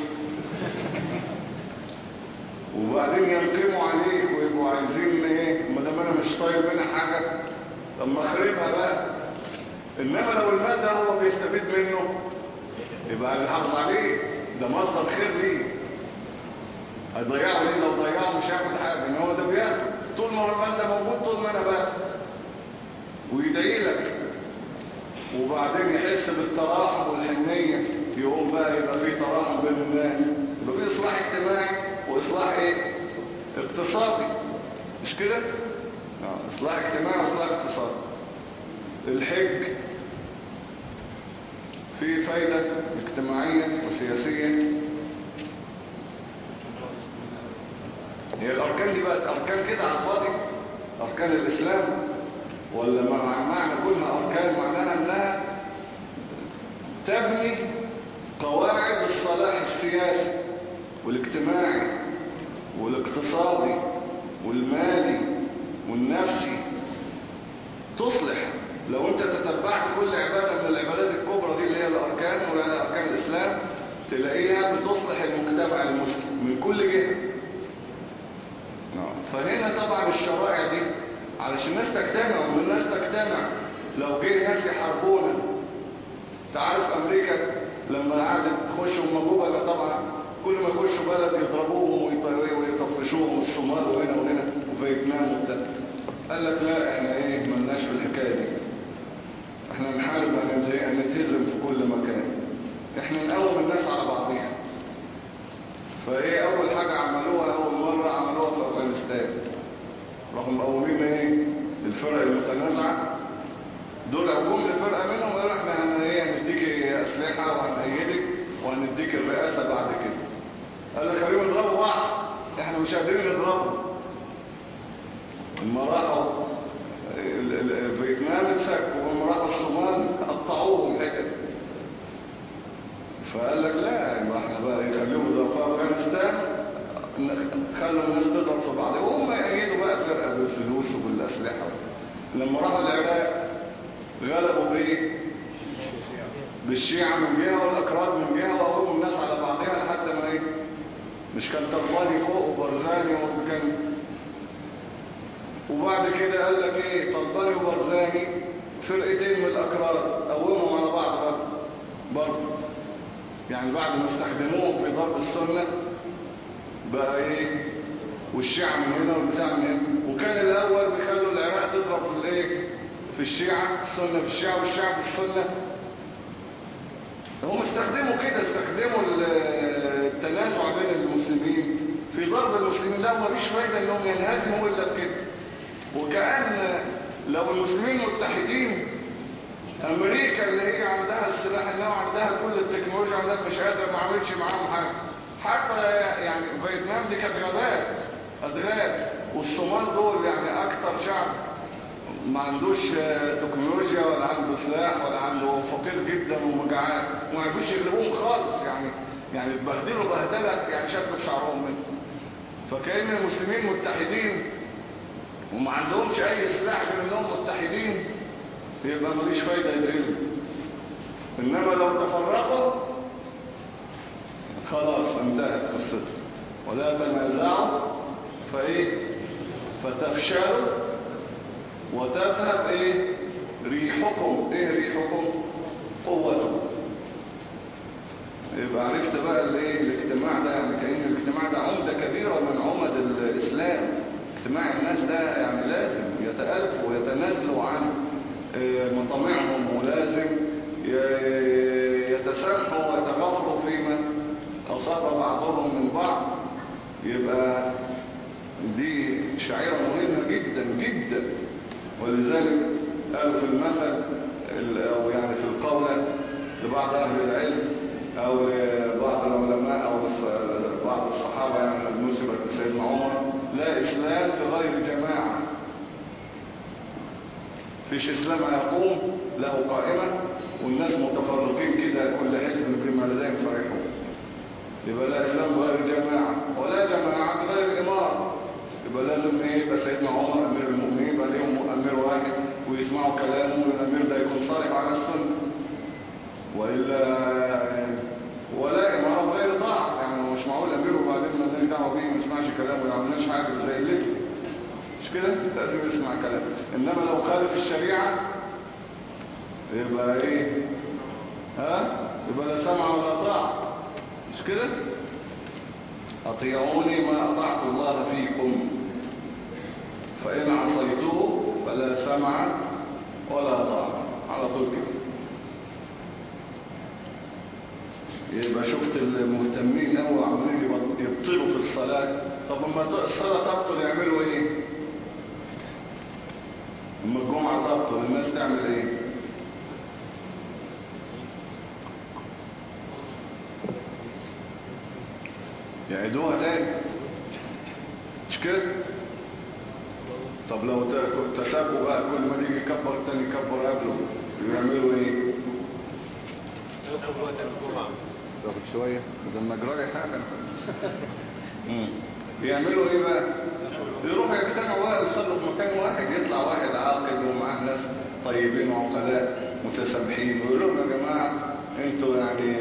وبعدين ينقموا عليك ويبقوا عايزين ايه؟ ما دام انا مش طايل منها حاجه طب ما اخربها بقى. انما لو المال ده هو بيستفيد منه يبقى عايز يحافظ عليه، ده مصدر خير ليه. هيضيعه ليه؟ لو ضيعه مش هياخد حاجه، ان هو ده بياخد طول ما المال ده موجود، طول ما انا بقى ويدعي لك، وبعدين يحس بالتراحم والحنيه، يقوم بقى يبقى في تراحم بين الناس، يبقى في اصلاح اجتماعي واصلاح ايه؟ اقتصادي، مش كده؟ اه اصلاح اجتماعي واصلاح اقتصادي. الحج فيه فايدة اجتماعية وسياسية. هي الاركان دي بقت اركان كده على الفاضي، اركان الاسلام، ولا معنى كلها اركان معناها انها تبني قواعد الصلاح السياسي والاجتماعي والاقتصادي والمالي والنفسي، تصلح. لو انت تتبعت كل عبادة من العبادات الكبرى دي اللي هي الاركان وهي اركان الاسلام، تلاقيها بتصلح المجتمع المسلم من كل جهة. فهنا طبعا الشرائع دي علشان الناس تجتمع، والناس تجتمع لو جه ناس يحاربونا. تعرف امريكا لما قعدت تخش هم جوه، طبعا كل ما يخشوا بلد يضربوهم ويطفشوهم، الصومال وهنا وهنا وفيتنام وبتاع. قال لك لا، احنا ايه ملناش في الحكايه دي، احنا نحارب ان نتهزم في كل مكان، احنا نقوم الناس على بعضيها. فايه اول حاجه عملوها اول مره عملوها في افغانستان، راحوا مقومين ايه الفرق المتنازعه دول، هجوم لفرقه منهم قالوا احنا هن ايه هنديك اسلحه وهنأيدك وهنديك الرئاسه بعد كده. قال لك خليهم يضربوا بعض، احنا مش قادرين نضربهم. لما راحوا فيتنام اتسكوا، ولما راحوا الصومال قطعوهم حتت. فقال لك لا، يبقى احنا بقى يخليهم يضربوا في افغانستان، خلوا الناس تضرب في بعض، وهم يأيدوا بقى فرقه بالفلوس وبالاسلحه. لما راحوا العراق غلبوا بايه؟ بالشيعة من جهة والاكراد من جهة، وقوموا الناس على بعضها لحد ما ايه؟ مش كان طلباني فوق وبرزاني وكان، وبعد كده قال لك ايه طلباني وبرزاني فرقتين من الاكراد قوموا على بعض برضه برضه يعني بعد ما استخدموهم في ضرب السنة بقى ايه، والشيعة من هنا والبتاع من هنا. وكان الاول بيخلوا العراق تضرب في الايه في الشيعة، السنة في الشيعة والشيعة في السنة. هم استخدموا كده، استخدموا التنازع بين المسلمين في ضرب المسلمين. لا، ما فيش فايدة انهم ينهزموا الا بكده. وكأن لو المسلمين متحدين امريكا اللي هي عندها السلاح النووي، عندها كل التكنولوجيا، عندها مش قادره ما عملتش معاهم حاجه. حتى يعني فيتنام دي كانت غابات ادغال، والصومال دول يعني اكتر شعب ما عندوش تكنولوجيا ولا عنده سلاح ولا عنده، فقير جدا ومجاعات، وما عرفوش يغلبوهم خالص. يعني يعني اتبهدلوا بهدله يعني شدوا شعرهم منه. فكأن المسلمين متحدين وما عندهمش اي سلاح غير انهم متحدين، يبقى ماليش فايده يدريهم. انما لو تفرقوا خلاص انتهت قصته. ولا تنازعوا فايه فتفشلوا وتذهب ايه ريحكم. ايه ريحكم؟ قوتكم. يبقى عرفت بقى الايه الاجتماع ده، يعني كأن الاجتماع ده عمدة كبيرة من عمد الاسلام. اجتماع الناس ده يعني لازم يتألفوا ويتنازلوا عن مطامعهم، ولازم يتسامحوا ويتغافروا فيما أصاب بعضهم من بعض. يبقى دي شعيرة مهمة جدا جدا. ولذلك قالوا في المثل أو يعني في القولة لبعض أهل العلم أو لبعض العلماء أو بعض الصحابة يعني نسبت لسيدنا عمر: لا إسلام لغير جماعة. فيش إسلام هيقوم له قائمة والناس متفرقين كده كل حزب بما لديهم فرحون. يبقى لا إسلام غير جماعة، ولا جماعة غير الإمارة. يبقى لازم ايه؟ يبقى سيدنا عمر أمير المؤمنين، يبقى ليهم أمير واحد ويسمعوا كلامه، والأمير ده يكون صالح على السنة. وإلا ولا إمارة غير طاعة. يعني مش معقول أمير وبعدين ما لناش دعوة بيه ما يسمعش كلامه وما يعملناش حاجة زي اللي مش كده؟ لازم يسمع كلامه. إنما لو خالف الشريعة يبقى ايه؟ ها؟ يبقى لا سمع ولا طاعة. مش كده؟ أطيعوني ما أطعت الله فيكم، فإن عصيته فلا سمع ولا طاعة. على طول كده. يبقى شفت المهتمين أو عمالين يبطلوا في الصلاة. طب لما الصلاة تبطل يعملوا ايه؟ لما الجمعة تبطل الناس تعمل ايه؟ يعيدوها تاني. مش كده؟ طب لو تسابوا بقى كل ما يجي يكبر التاني يكبر قبله يعملوا ايه؟ تاخد شوية بدل ما جراي حاجة. يعملوا ايه بقى؟ يروحوا يجتمعوا بقى يصلوا في مكان واحد، يطلع واحد عاقل ومعاه ناس طيبين وعقلاء متسامحين ويقول لهم: يا جماعة انتوا يعني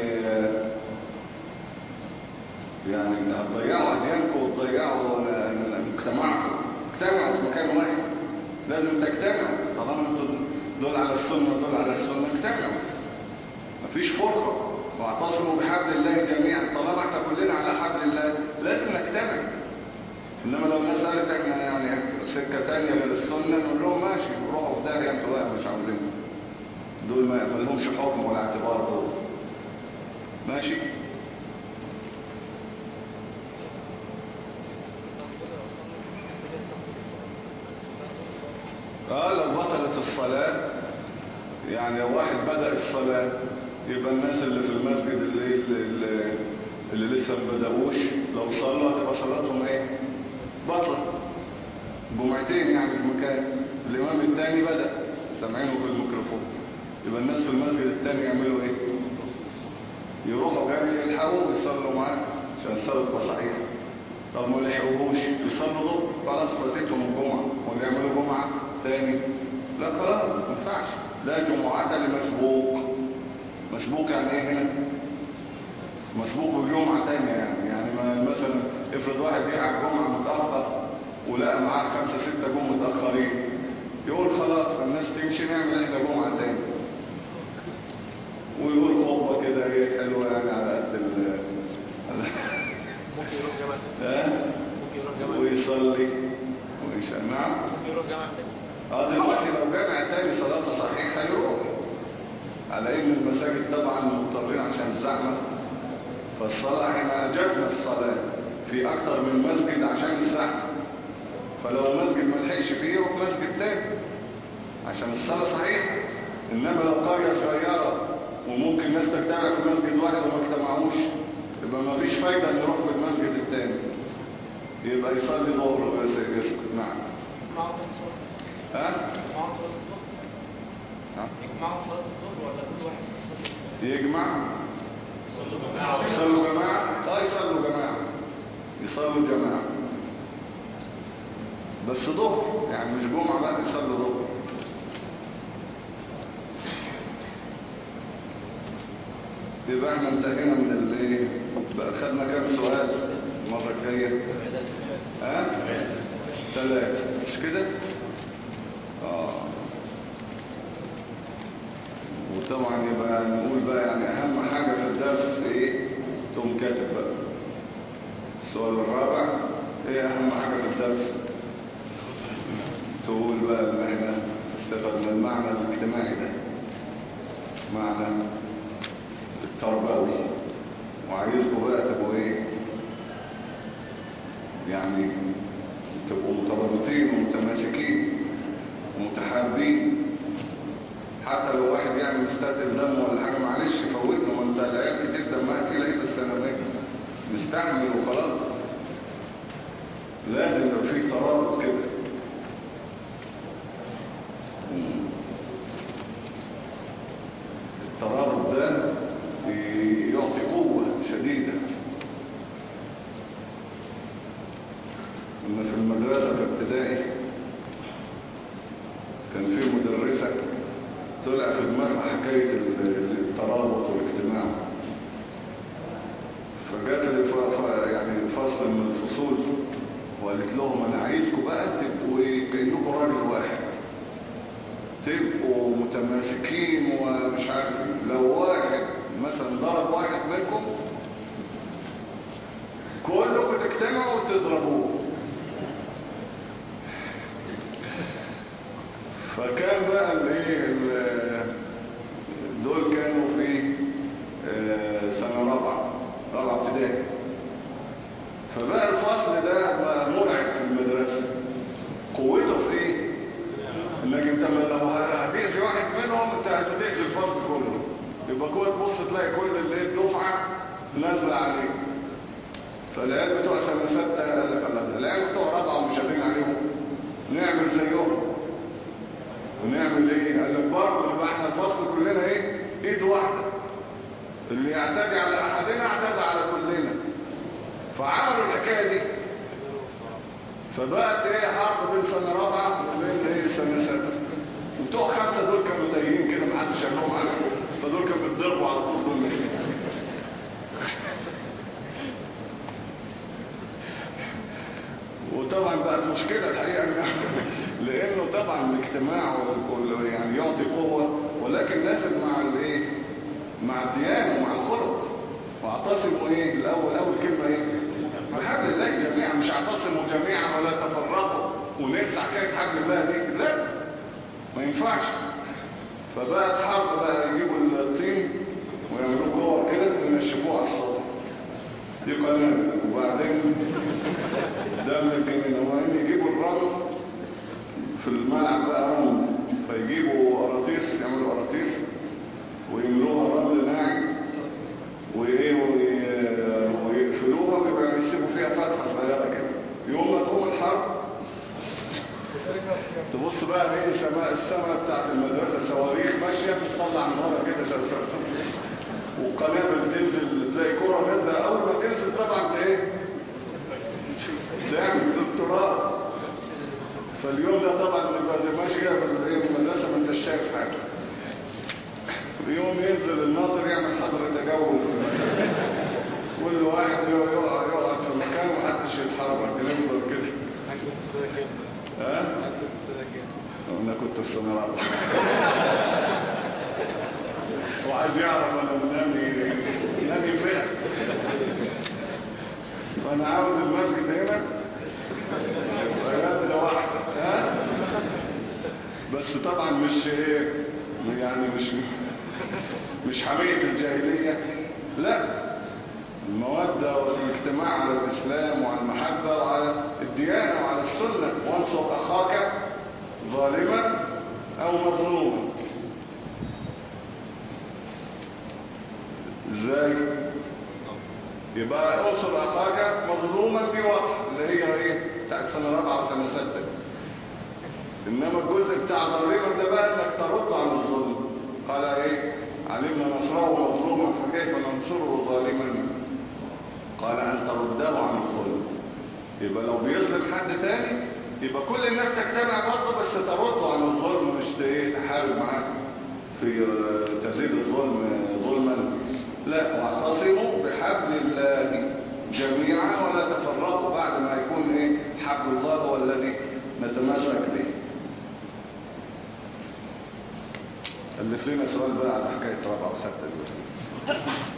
يعني هتضيعوا أديانكم وتضيعوا مجتمعكم. اجتمعوا في مكان واحد. لازم تجتمعوا طالما انتوا دول على السنة دول على السنة. اجتمعوا، مفيش فرقة. واعتصموا بحبل الله جميعا. طالما احنا كلنا على حبل الله لازم نجتمع. انما لو الناس قالت احنا يعني سكة تانية غير السنة نقول لهم ماشي روحوا في داهية انتوا بقى مش عاوزين دول، ما لهمش حكم ولا اعتبار دول. ماشي. اه لو بطلت الصلاة يعني لو واحد بدأ الصلاة يبقى الناس اللي في المسجد اللي, اللي, اللي لسه ما بدأوش لو صلوا هتبقى صلاتهم ايه؟ بطلة. جمعتين يعني في مكان الإمام الثاني بدأ سامعينه في الميكروفون، يبقى الناس في المسجد الثاني يعملوا ايه؟ يروحوا جامع يلحقوا يصلوا معاه عشان الصلاة تبقى صحيحة. طب ما يلحقوهوش يصلوا ظهر خلاص فاتتهم الجمعة، ولا يعملوا جمعة تاني؟ لا خلاص ما ينفعش. لا جمعة لمسبوق. مسبوق يعني ايه هنا؟ مسبوق بجمعة تانية. يعني يعني ما مثلا افرض واحد جه على الجمعة متأخر ولقى معاه خمسة ستة جم متأخرين، يقول خلاص الناس تمشي نعمل احنا جمعة تاني، ويقول خطبة كده هي حلوة يعني على قد ال ممكن يروح جامعة ها؟ ممكن يروح جامعة ويصلي ويشاء. نعم ممكن يروح جامعة تاني. اه دلوقتي لو جامع تاني صلاته صحيحة يروح، على ان المساجد طبعا مضطرين عشان الزحمة. فالصلاة احنا اجازنا الصلاة في اكتر من مسجد عشان الزحمة، فلو المسجد ما لحقش فيه يروح مسجد تاني عشان الصلاة صحيحة. انما لو قال قرية صغيرة وممكن ناس تجتمع في مسجد واحد وما اجتمعوش، يبقى ما فيش فايدة ان يروح في المسجد التاني، يبقى يصلي ظهر وبس يسكت. نعم. ها؟ يجمعوا صلاة الظهر ولا كل واحد يصلي؟ يجمع يصلوا جماعة. يصلوا جماعة. اه يصلوا جماعة، يصلوا جماعة بس ظهر، يعني مش جمعة بقى، يصلوا ظهر. يبقى احنا انتهينا من اللي بقى. خدنا كام سؤال المرة الجاية؟ ها؟ ثلاثة مش كده؟ اه. وطبعا يبقى نقول بقى يعني اهم حاجة في الدرس ايه؟ تقوم كاتب بقى السؤال الرابع، ايه اهم حاجة في الدرس؟ تقول بقى ان احنا استفدنا المعنى الاجتماعي ده، معنى التربوي، وعايزكم بقى تبقوا ايه؟ يعني تبقوا مترابطين ومتماسكين ومتحابين. حتى لو واحد يعني مستقتل دم ولا حاجة، معلش فوتنا، ما انت العيال كتير دمها تقيلة ايه بالسنة نستحمل وخلاص. لازم يبقى فيه ترابط كده. الترابط ده يعطي قوة شديدة. كنا في المدرسة في ابتدائي كان في مدرسة طلع في دماغها حكاية الترابط والاجتماع، فجات لي يعني فصل من الفصول وقالت لهم انا عايزكم بقى تبقوا كأنكم راجل واحد، تبقوا متماسكين ومش عارف. لو واحد مثلا ضرب واحد منكم كلكم تجتمعوا وتضربوه. فكان بقى الايه دول كانوا في سنة رابعة رابعة ابتدائي، فبقى الفصل ده بقى مرعب في المدرسة. قوته في ايه؟ انك انت لو هتأذي واحد منهم انت هتأذي الفصل كله، يبقى كل تبص تلاقي كل اللي الدفعة نازلة عليك. فالعيال بتوع سنة ستة قال لك الله، العيال بتوع رابعة ومش قادرين عليهم، نعمل زيهم. ونعمل ايه؟ قال لك برضه يبقى احنا الفصل كلنا ايه؟ ايد واحدة، اللي يعتدي على احدنا اعتدى على كلنا. فعملوا الحكاية دي، فبقت ايه حرب بين سنة رابعة وبين ايه سنة ستة. بتوع خمسة دول كانوا تايهين كده، محدش شافهم عليهم، فدول كانوا بيتضربوا على طول دول. وطبعا بقت مشكلة الحقيقة لانه طبعا الاجتماع يعني يعطي قوة، ولكن لازم مع الايه مع الديانة ومع الخلق. واعتصموا ايه الاول اول كلمة ايه؟ بحبل الله جميعا، مش اعتصموا جميعا ولا تفرقوا وننسى حكاية حبل الله دي، لا ما ينفعش. فبقت حرب بقى، يجيبوا الطين ويعملوه كور كده وينشفوه على السطح دي قنابل، وبعدين دم الجنين. وبعدين يجيبوا الرمل في الملعب بقى رمل، فيجيبوا قراطيس، يعملوا قراطيس ويملوها رمل ناعم وايه ويقفلوها ويبقى يسيبوا فيها فتحه صغيره كده. يوم ما تقوم الحرب تبص بقى ايه سماء السماء بتاعت المدرسه صواريخ ماشيه بتطلع من ورا كده شرشره، والقنابل تنزل، تلاقي كره نازله. اول ما تنزل طبعا ايه تعمل التراب. فاليوم ده طبعا بيبقى ماشيه في المدرسه ما انتش شايف حاجه. يوم ينزل الناظر يعمل حظر تجول، كل واحد يقع يقعد في مكانه ومحدش يتحرك، نفضل كده. ها؟ انا كنت في سنة رابعة وعايز يعرف انا نامي نامي فين. فانا عاوز المسجد هنا يبقى واحدة. ها؟ بس طبعا مش ايه يعني مش مش حمية الجاهلية، لا، المودة والاجتماع على الإسلام وعلى المحبة وعلى الديانة وعلى السنة. وانصر أخاك ظالما أو مظلوما. ازاي؟ يبقى انصر اخاك مظلوما دي واضحه اللي هي ايه بتاعت سنه رابعه وسنه سته. انما الجزء بتاع ظالما ده بقى انك ترد عن الظلم. قال ايه؟ علمنا نصره مظلوما فكيف ننصره ظالما؟ قال ان ترده عن الظلم. يبقى لو بيظلم حد تاني يبقى كل الناس تجتمع برضه بس ترده عن الظلم، مش ايه تحارب معاه في تزيد الظلم ظلما. لا، واعتصموا بحبل الله جميعا ولا تفرقوا بعد ما يكون ايه حبل الله هو الذي نتمسك به. اللي فينا سؤال بقى على حكايه رابعه وسته دي.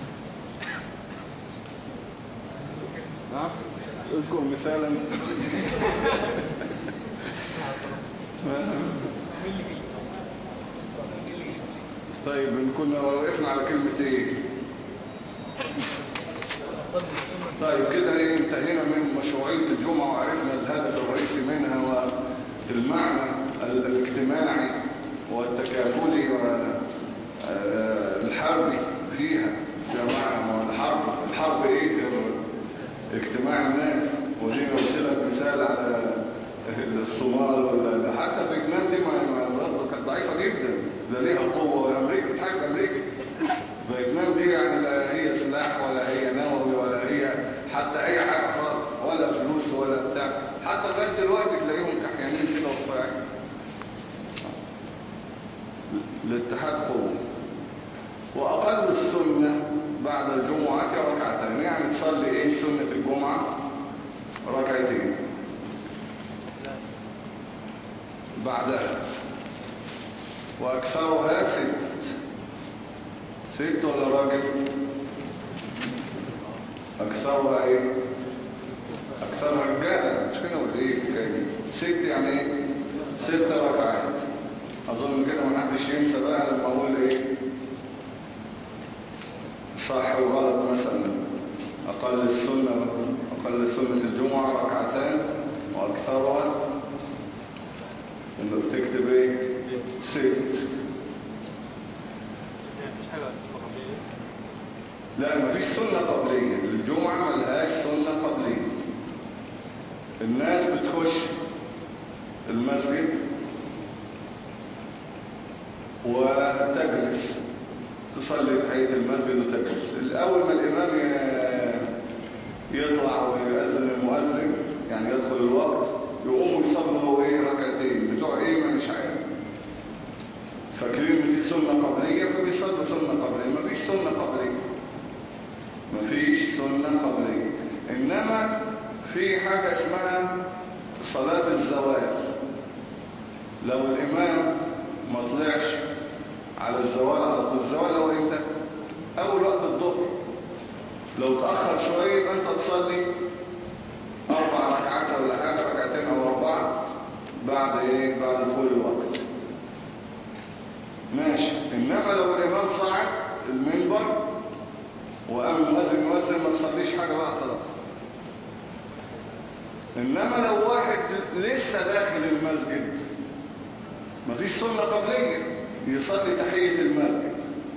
ها اذكر مثالا. طيب كنا وقفنا على كلمه ايه؟ طيب كده ايه انتهينا من مشروعيه الجمعه وعرفنا الهدف الرئيسي منها والمعنى الاجتماعي والتكافلي والحربي فيها. جماعه الحرب الحرب ايه؟ اجتماع الناس. ودي نمثلك مثال على الصومال ولا حتى فيتنام دي برضه كانت ضعيفه جدا، لا ليها قوه ولا امريكا بتحارب امريكا. فيتنام دي يعني لا هي سلاح ولا هي نووي ولا هي حتى اي حاجه خالص، ولا فلوس ولا بتاع. حتى لغايه دلوقتي تلاقيهم كحيانين كده وصايعين. الاتحاد قوه. واقل السنه بعد الجمعه ركعتين، يعني تصلي ايه سنه الجمعه؟ ركعتين بعدها. واكثرها ست. ست ولا راجل؟ اكثرها ايه؟ اكثرها رجاله مش كده ولا ايه؟ ست يعني ايه؟ ست ركعات. اظن كده ما حدش ينسى بقى لما اقول ايه صح وغلط. مثلا اقل السنه اقل سنه الجمعه ركعتان واكثرها انك تكتب ايه؟ ست. لا مفيش سنة قبلية الجمعة، ملهاش سنة قبلية. الناس بتخش المسجد وتجلس تصلي تحية المسجد وتجلس. الأول ما الإمام يطلع ويأذن المؤذن يعني يدخل الوقت يقوموا يصلوا ايه ركعتين بتوع ايه ما مش عارف. فاكرين دي سنة قبلية فبيصلوا سنة قبلية. مفيش سنة قبلية مفيش سنة قبلية. انما في حاجة اسمها صلاة الزوال. لو الامام ما طلعش على الزوال على طول، الزوال هو امتى؟ اول وقت الظهر. لو تأخر شوية يبقى انت تصلي اربع ركعات ولا حاجة، ركعتين او اربعة بعد ايه؟ بعد دخول الوقت ماشي. انما لو الامام صعد المنبر وقام المؤذن يؤذن ما تصليش حاجة بقى خلاص. انما لو واحد لسه داخل المسجد مفيش سنة قبلية، يصلي تحية المسجد.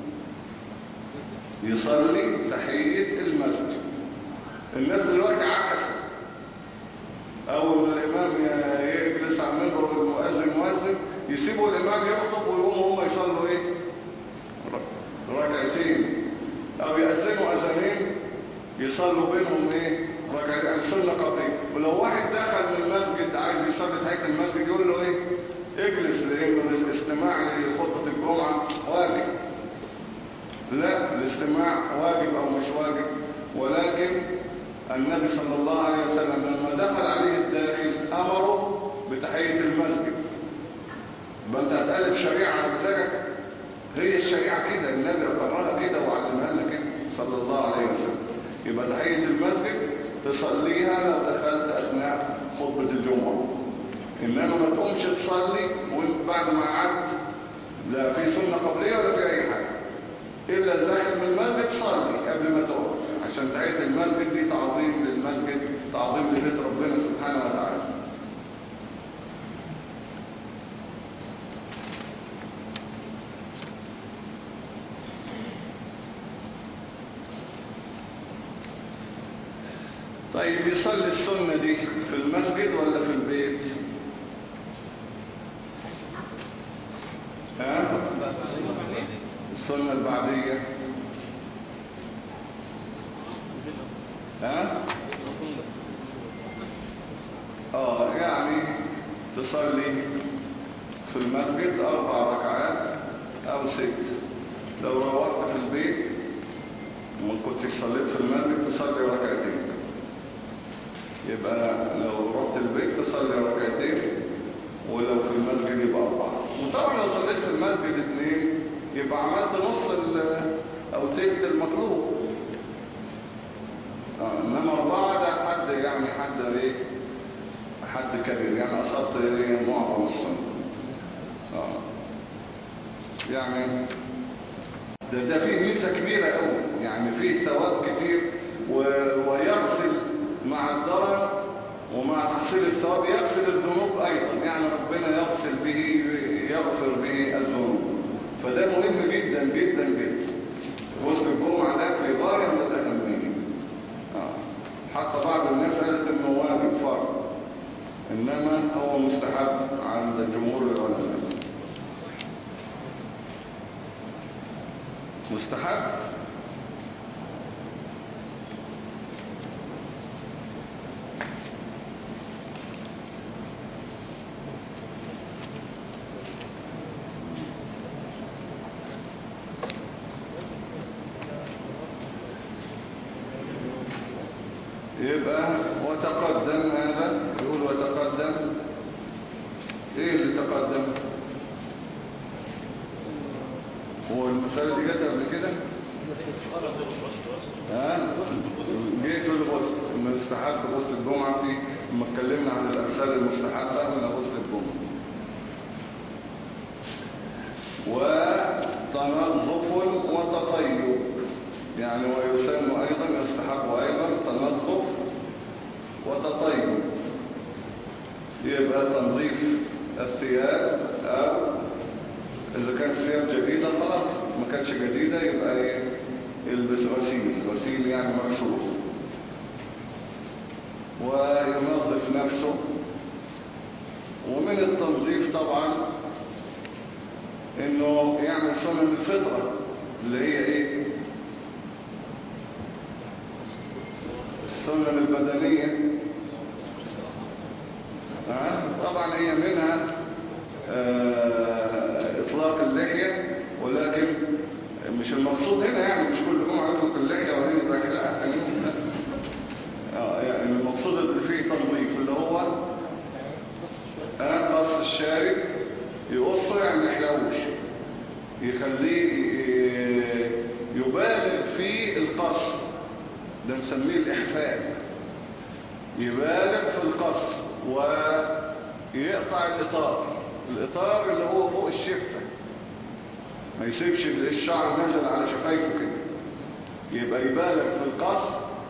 يصلي تحية المسجد. الناس دلوقتي عكسوا، اول ما الامام يجلس على المنبر والمؤذن مؤذن يسيبوا الامام يخطب ويقوموا هم يصلوا ايه ركعتين، او يأذنوا اذانين يصلوا بينهم ايه ركعتين. سنة قبلية. ولو واحد دخل من المسجد عايز يصلي تحية المسجد يقول له ايه اجلس، لان الاستماع لخطبة الجمعة واجب. لا الاستماع واجب او مش واجب، ولكن النبي صلى الله عليه وسلم لما دخل عليه الداخل امره بتحية المسجد. يبقى انت هتقلب شريعة على مزاجك؟ هي الشريعة كده، النبي اقرها كده وعلمها لنا كده صلى الله عليه وسلم. يبقى تحية المسجد تصليها لو دخلت اثناء خطبة الجمعة، انما ما تقومش تصلي وانت بعد ما قعدت لا في سنة قبلية ولا في اي حاجة، الا داخل من المسجد صلي قبل ما تقعد، عشان تحية المسجد دي تعظيم للمسجد، تعظيم لبيت ربنا سبحانه وتعالى. طيب يصلي السنة دي في المسجد ولا في البيت؟ ها؟ السنة البعدية ها؟ اه يعني تصلي في المسجد أربع ركعات أو ست. لو روحت في البيت وما كنت صليت في المسجد تصلي ركعتين. يبقى لو رحت البيت تصلي ركعتين، ولو في المسجد يبقى أربعة. وطبعا لو صليت في المسجد اثنين يبقى عملت نص أو تلت المطلوب. آه. إنما أربعة ده حد يعني حد إيه؟ حد كبير، يعني أصبت إيه؟ معظم السنة. آه. يعني ده, ده فيه ميزة كبيرة قوي، يعني فيه ثواب كتير و... ويغسل مع الضرر ومع تحصيل الثواب يغسل الذنوب أيضا، يعني ربنا يغسل به يغفر به الذنوب. فده مهم جدا جدا جدا. غسل الجمعة ده في غاية من الأهمية. آه. حتى بعض الناس قالت إنه واجب فرض، إنما هو مستحب عند جمهور العلماء. مستحب. يبقى وتقدم، هذا يقول وتقدم. ايه اللي تقدم؟ هو المسألة دي جت قبل كده؟ ها؟ جيت الغسل انه يستحب غسل الجمعة. في لما اتكلمنا عن الأمثال المستحبة من غسل الجمعة. وتنظف وتطيب، يعني ويسن أيضا يستحب أيضا تنظف وتطيب. يبقى تنظيف الثياب، أو إذا كانت الثياب جديدة خلاص، ما كانتش جديدة يبقى إيه؟ يلبس غسيل، غسيل يعني مغسول. وينظف نفسه. ومن التنظيف طبعا إنه يعمل سنن الفطرة اللي هي إيه؟ السنن البدنية. آه؟ طبعا هي منها آه إطلاق اللحية، ولكن مش المقصود هنا، يعني مش كل جمعة يطلق اللحية وهنا يبقى يحلقها تاني. اه يعني المقصود اللي فيه تنظيف اللي هو آه قص الشارب، يقصه يعني ما يحلقوش، يخليه يبالغ في القص، ده نسميه الإحفاد. يبالغ في القص ويقطع الإطار، الإطار اللي هو فوق الشفة، ما يسيبش الشعر نازل على شفايفه كده. يبقى يبالغ في القص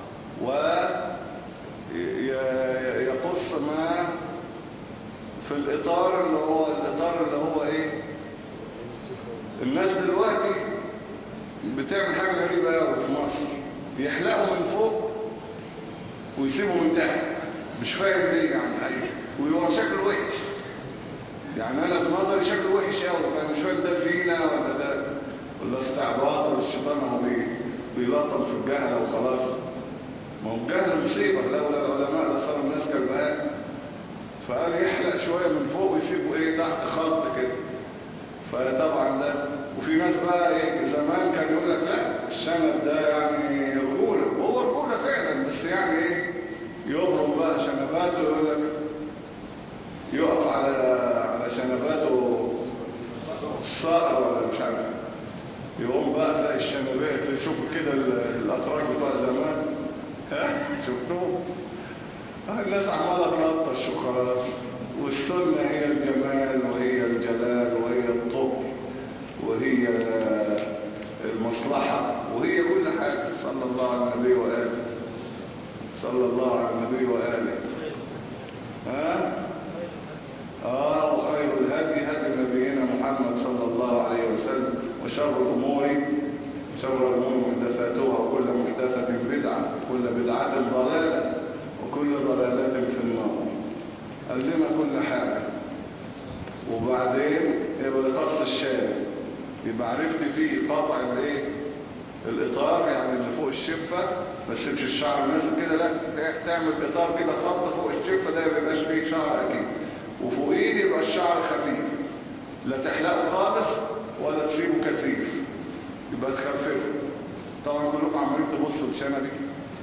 ويقص ما في الإطار اللي هو الإطار اللي هو إيه. الناس دلوقتي بتعمل حاجة غريبة قوي في مصر، يحلقوا من فوق ويسيبوا من تحت، مش فاهم ليه يعني حقيقي، ويبقى شكله وحش. يعني انا في نظري شكله وحش قوي، فانا مش فاهم ده زينه ولا ده ولا استعباط ولا الشيطان هو بيلطم في الجهل وخلاص. ما هو الجهل مصيبه، لولا العلماء لصار الناس كالبهائم. فقال يحلق شويه من فوق ويسيبوا ايه تحت خط كده. فطبعا ده، وفي ناس بقى ايه زمان كان يقول لك لا الشنب ده يعني رجوله، وهو رجوله فعلا، بس يعني ايه يضرب بقى شنباته، يقول لك يقف على على شنباته الصقر ولا مش عارف، يقوم بقى تلاقي الشنبات تشوفوا كده الاتراك بتوع زمان، ها شفتوه؟ الناس عماله تلطش وخلاص. والسنه هي الجمال وهي الجلال وهي الطهر وهي المصلحه وهي كل حاجه. صلى الله على النبي واله، صلى الله على النبي واله. ها اه وخير الهدي هدي نبينا محمد صلى الله عليه وسلم، وشر الامور شر الامور محدثاتها، وكل محدثه بدعه، وكل بدعه ضلاله، وكل ضلالات في النار. قال لنا كل حاجة. وبعدين يبقى لقص الشارع، يبقى عرفت فيه قطع الايه الاطار، يعني اللي فوق الشفة ما تسيبش الشعر نازل كده، لا تعمل اطار كده خط فوق الشفة، ده ما يبقاش فيه شعر اكيد، وفوقيه يبقى الشعر خفيف، لا تحلقه خالص ولا تسيبه كثيف، يبقى تخففه. طبعا كلكم عمالين تبصوا لشنبي دي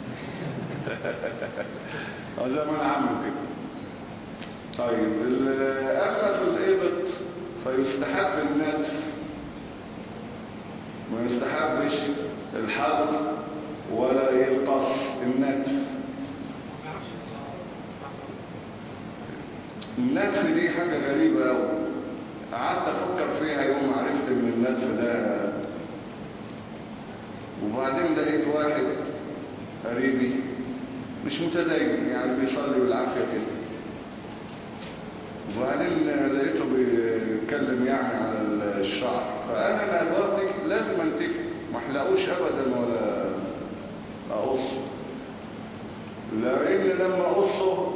اه زي ما انا عامله كده. طيب اما في الابط فيستحب النتف، ما يستحبش الحلق ولا يقص النتف. النتف دي حاجة غريبة قوي، قعدت افكر فيها يوم عرفت ان النتف ده، وبعدين لقيت واحد قريبي مش متدين يعني بيصلي بالعافية كده، وبعدين لقيته بيتكلم يعني على الشعر، فانا دلوقتي لازم انتفي، ما احلقوش ابدا ولا اقصه، لان لما اقصه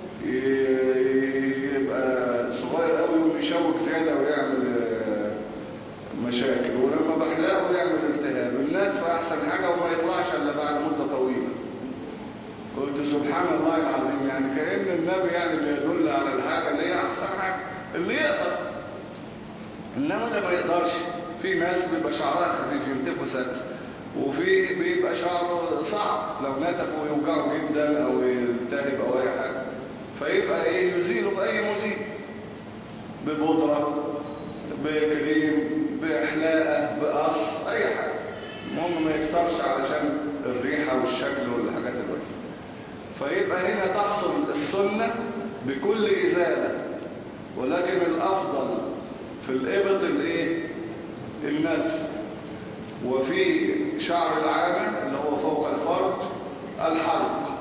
يبقى صغير قوي ويشوك زياده ويعمل مشاكل، ولما بحلقه يعمل التهاب. النتف احسن حاجه وما يطلعش الا بعد مده طويله. قلت سبحان الله العظيم، يعني كأن النبي يعني بيدل على الحاجه اللي هي احسن حاجه اللي يقدر، انما اللي ما يقدرش، في ناس بيبقى شعرها خفيف ينتفوا سهل، وفي بيبقى شعره صعب لو نتفوا يوجعه جدا او يلتهب او اي حاجه، فيبقى ايه يزيله باي مزيل، ببودره بكريم بإحلاقة بقص أي حاجة، المهم ما يكترش علشان الريحة والشكل والحاجات الوحشة. فيبقى هنا تحصل السنة بكل إزالة، ولكن الأفضل في الإبط الإيه؟ النتف. وفي شعر العانة اللي هو فوق الفرج الحلق،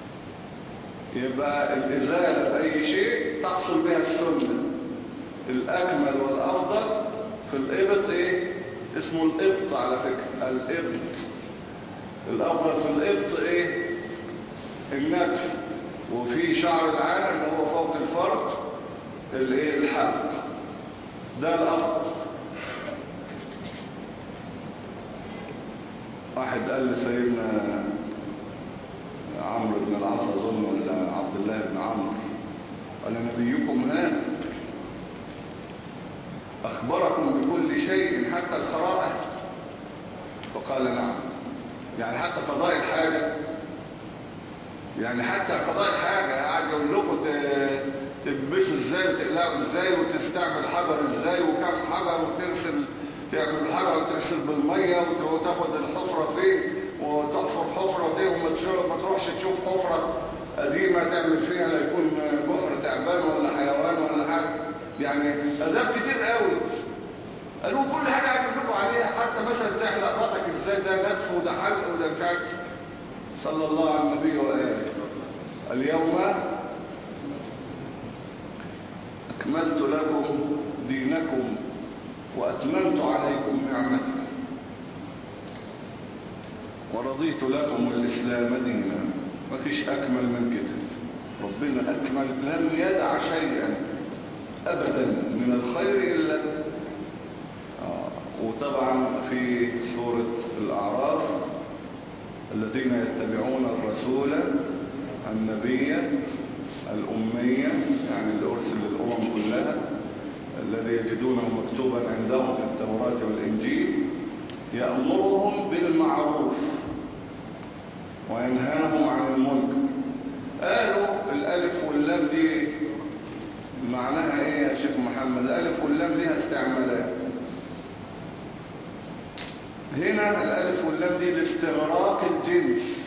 يبقى الإزالة بأي شيء تحصل بها السنة. الأكمل والأفضل في الإبط إيه؟ اسمه الإبط على فكرة، الإبط. الأفضل في الإبط إيه؟ النتف. وفي شعر العانة اللي هو فوق الفرج الإيه؟ الحلق. ده الأفضل. واحد قال لسيدنا عمرو بن العاص أظن ولا عبد الله بن عمرو، قال نبيكم هذا أخبركم بكل شيء حتى الخرائط؟ فقال نعم. يعني حتى قضاء الحاجة، يعني حتى قضاء الحاجة قاعد يقول لكم تلبسوا ازاي وتقلعوا ازاي وتستعمل حجر ازاي وكم حجر وتغسل، تعمل الحجر وتغسل بالمية وتاخد الحفرة فين وتحفر حفرة دي، وما تروحش تشوف حفرة قديمة تعمل فيها لا يكون بحر تعبان ولا حيوان ولا حاجة. يعني أداب كتير قوي قالوا كل حاجة هتكتبوا عليها، حتى مثلا تحلق رأسك ازاي، ده نتف وده حلق وده مش عارف. صلى الله على النبي وآله. اليوم أكملت لكم دينكم وأتممت عليكم نعمتي ورضيت لكم الإسلام دينا. ما فيش أكمل من كده، ربنا أكمل، لم يدع شيئا أبدا من الخير إلا آه. وطبعا في سورة الأعراف الذين يتبعون الرسول النبي الأمية، يعني اللي أرسل للأمم كلها، الذي يجدونه مكتوبا عندهم في التوراة والإنجيل، يأمرهم بالمعروف وينهاهم عن المنكر. قالوا الألف واللام دي معناها ايه يا شيخ محمد؟ الألف واللام ليها استعمالات. هنا الألف واللام دي لاستغراق الجنس.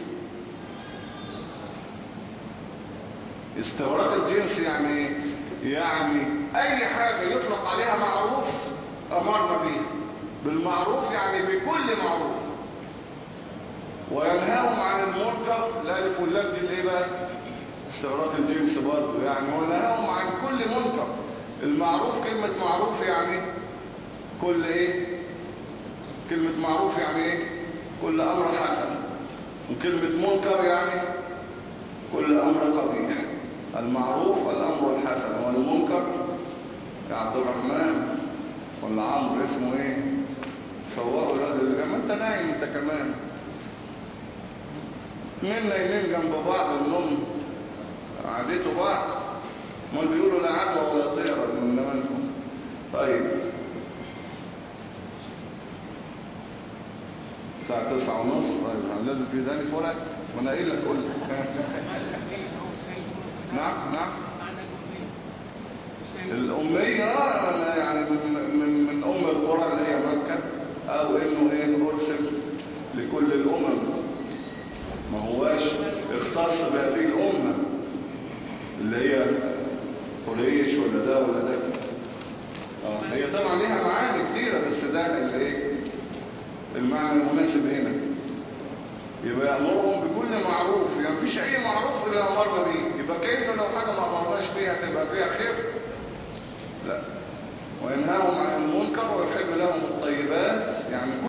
استغراق الجنس يعني ايه؟ يعني اي حاجة يطلق عليها معروف امرنا بيها بالمعروف، يعني بكل معروف. وينهاهم عن المنكر، الالف واللام دي اللي بقى استغراق الجنس برضه، يعني ونهاهم عن كل منكر. المعروف كلمة معروف يعني كل ايه؟ كلمة معروف يعني ايه؟ كل امر حسن. وكلمة منكر يعني كل أمر قبيح. المعروف الأمر الحسن، والمنكر يا عبد الرحمن ولا عمرو اسمه ايه؟ فوقوا الراجل ده، ما انت نايم انت كمان. اتنين نايمين جنب بعض النوم عادته بعض، امال بيقولوا لا عدوى ولا طيرة من منكم. طيب الساعة تسعة ونص. طيب لازم في ذلك فرق وانا قايل لك قلت. نعم نعم. الأمية آه يعني من من من أم القرى اللي هي مكة، أو إنه إيه أرسل لكل الأمم، ما هواش اختص بهذه الأمة اللي هي قريش ولا ده ولا ده. آه هي طبعا ليها معاني كتيرة، بس ده اللي إيه المعنى المناسب هنا. يبقى يأمرهم بكل معروف، يعني مفيش أي معروف إلا أمرنا بيه. يبقى كأنه لو حاجة ما أمرناش بيها تبقى فيها خير؟ لا. وينهاهم عن المنكر ويحب لهم الطيبات، يعني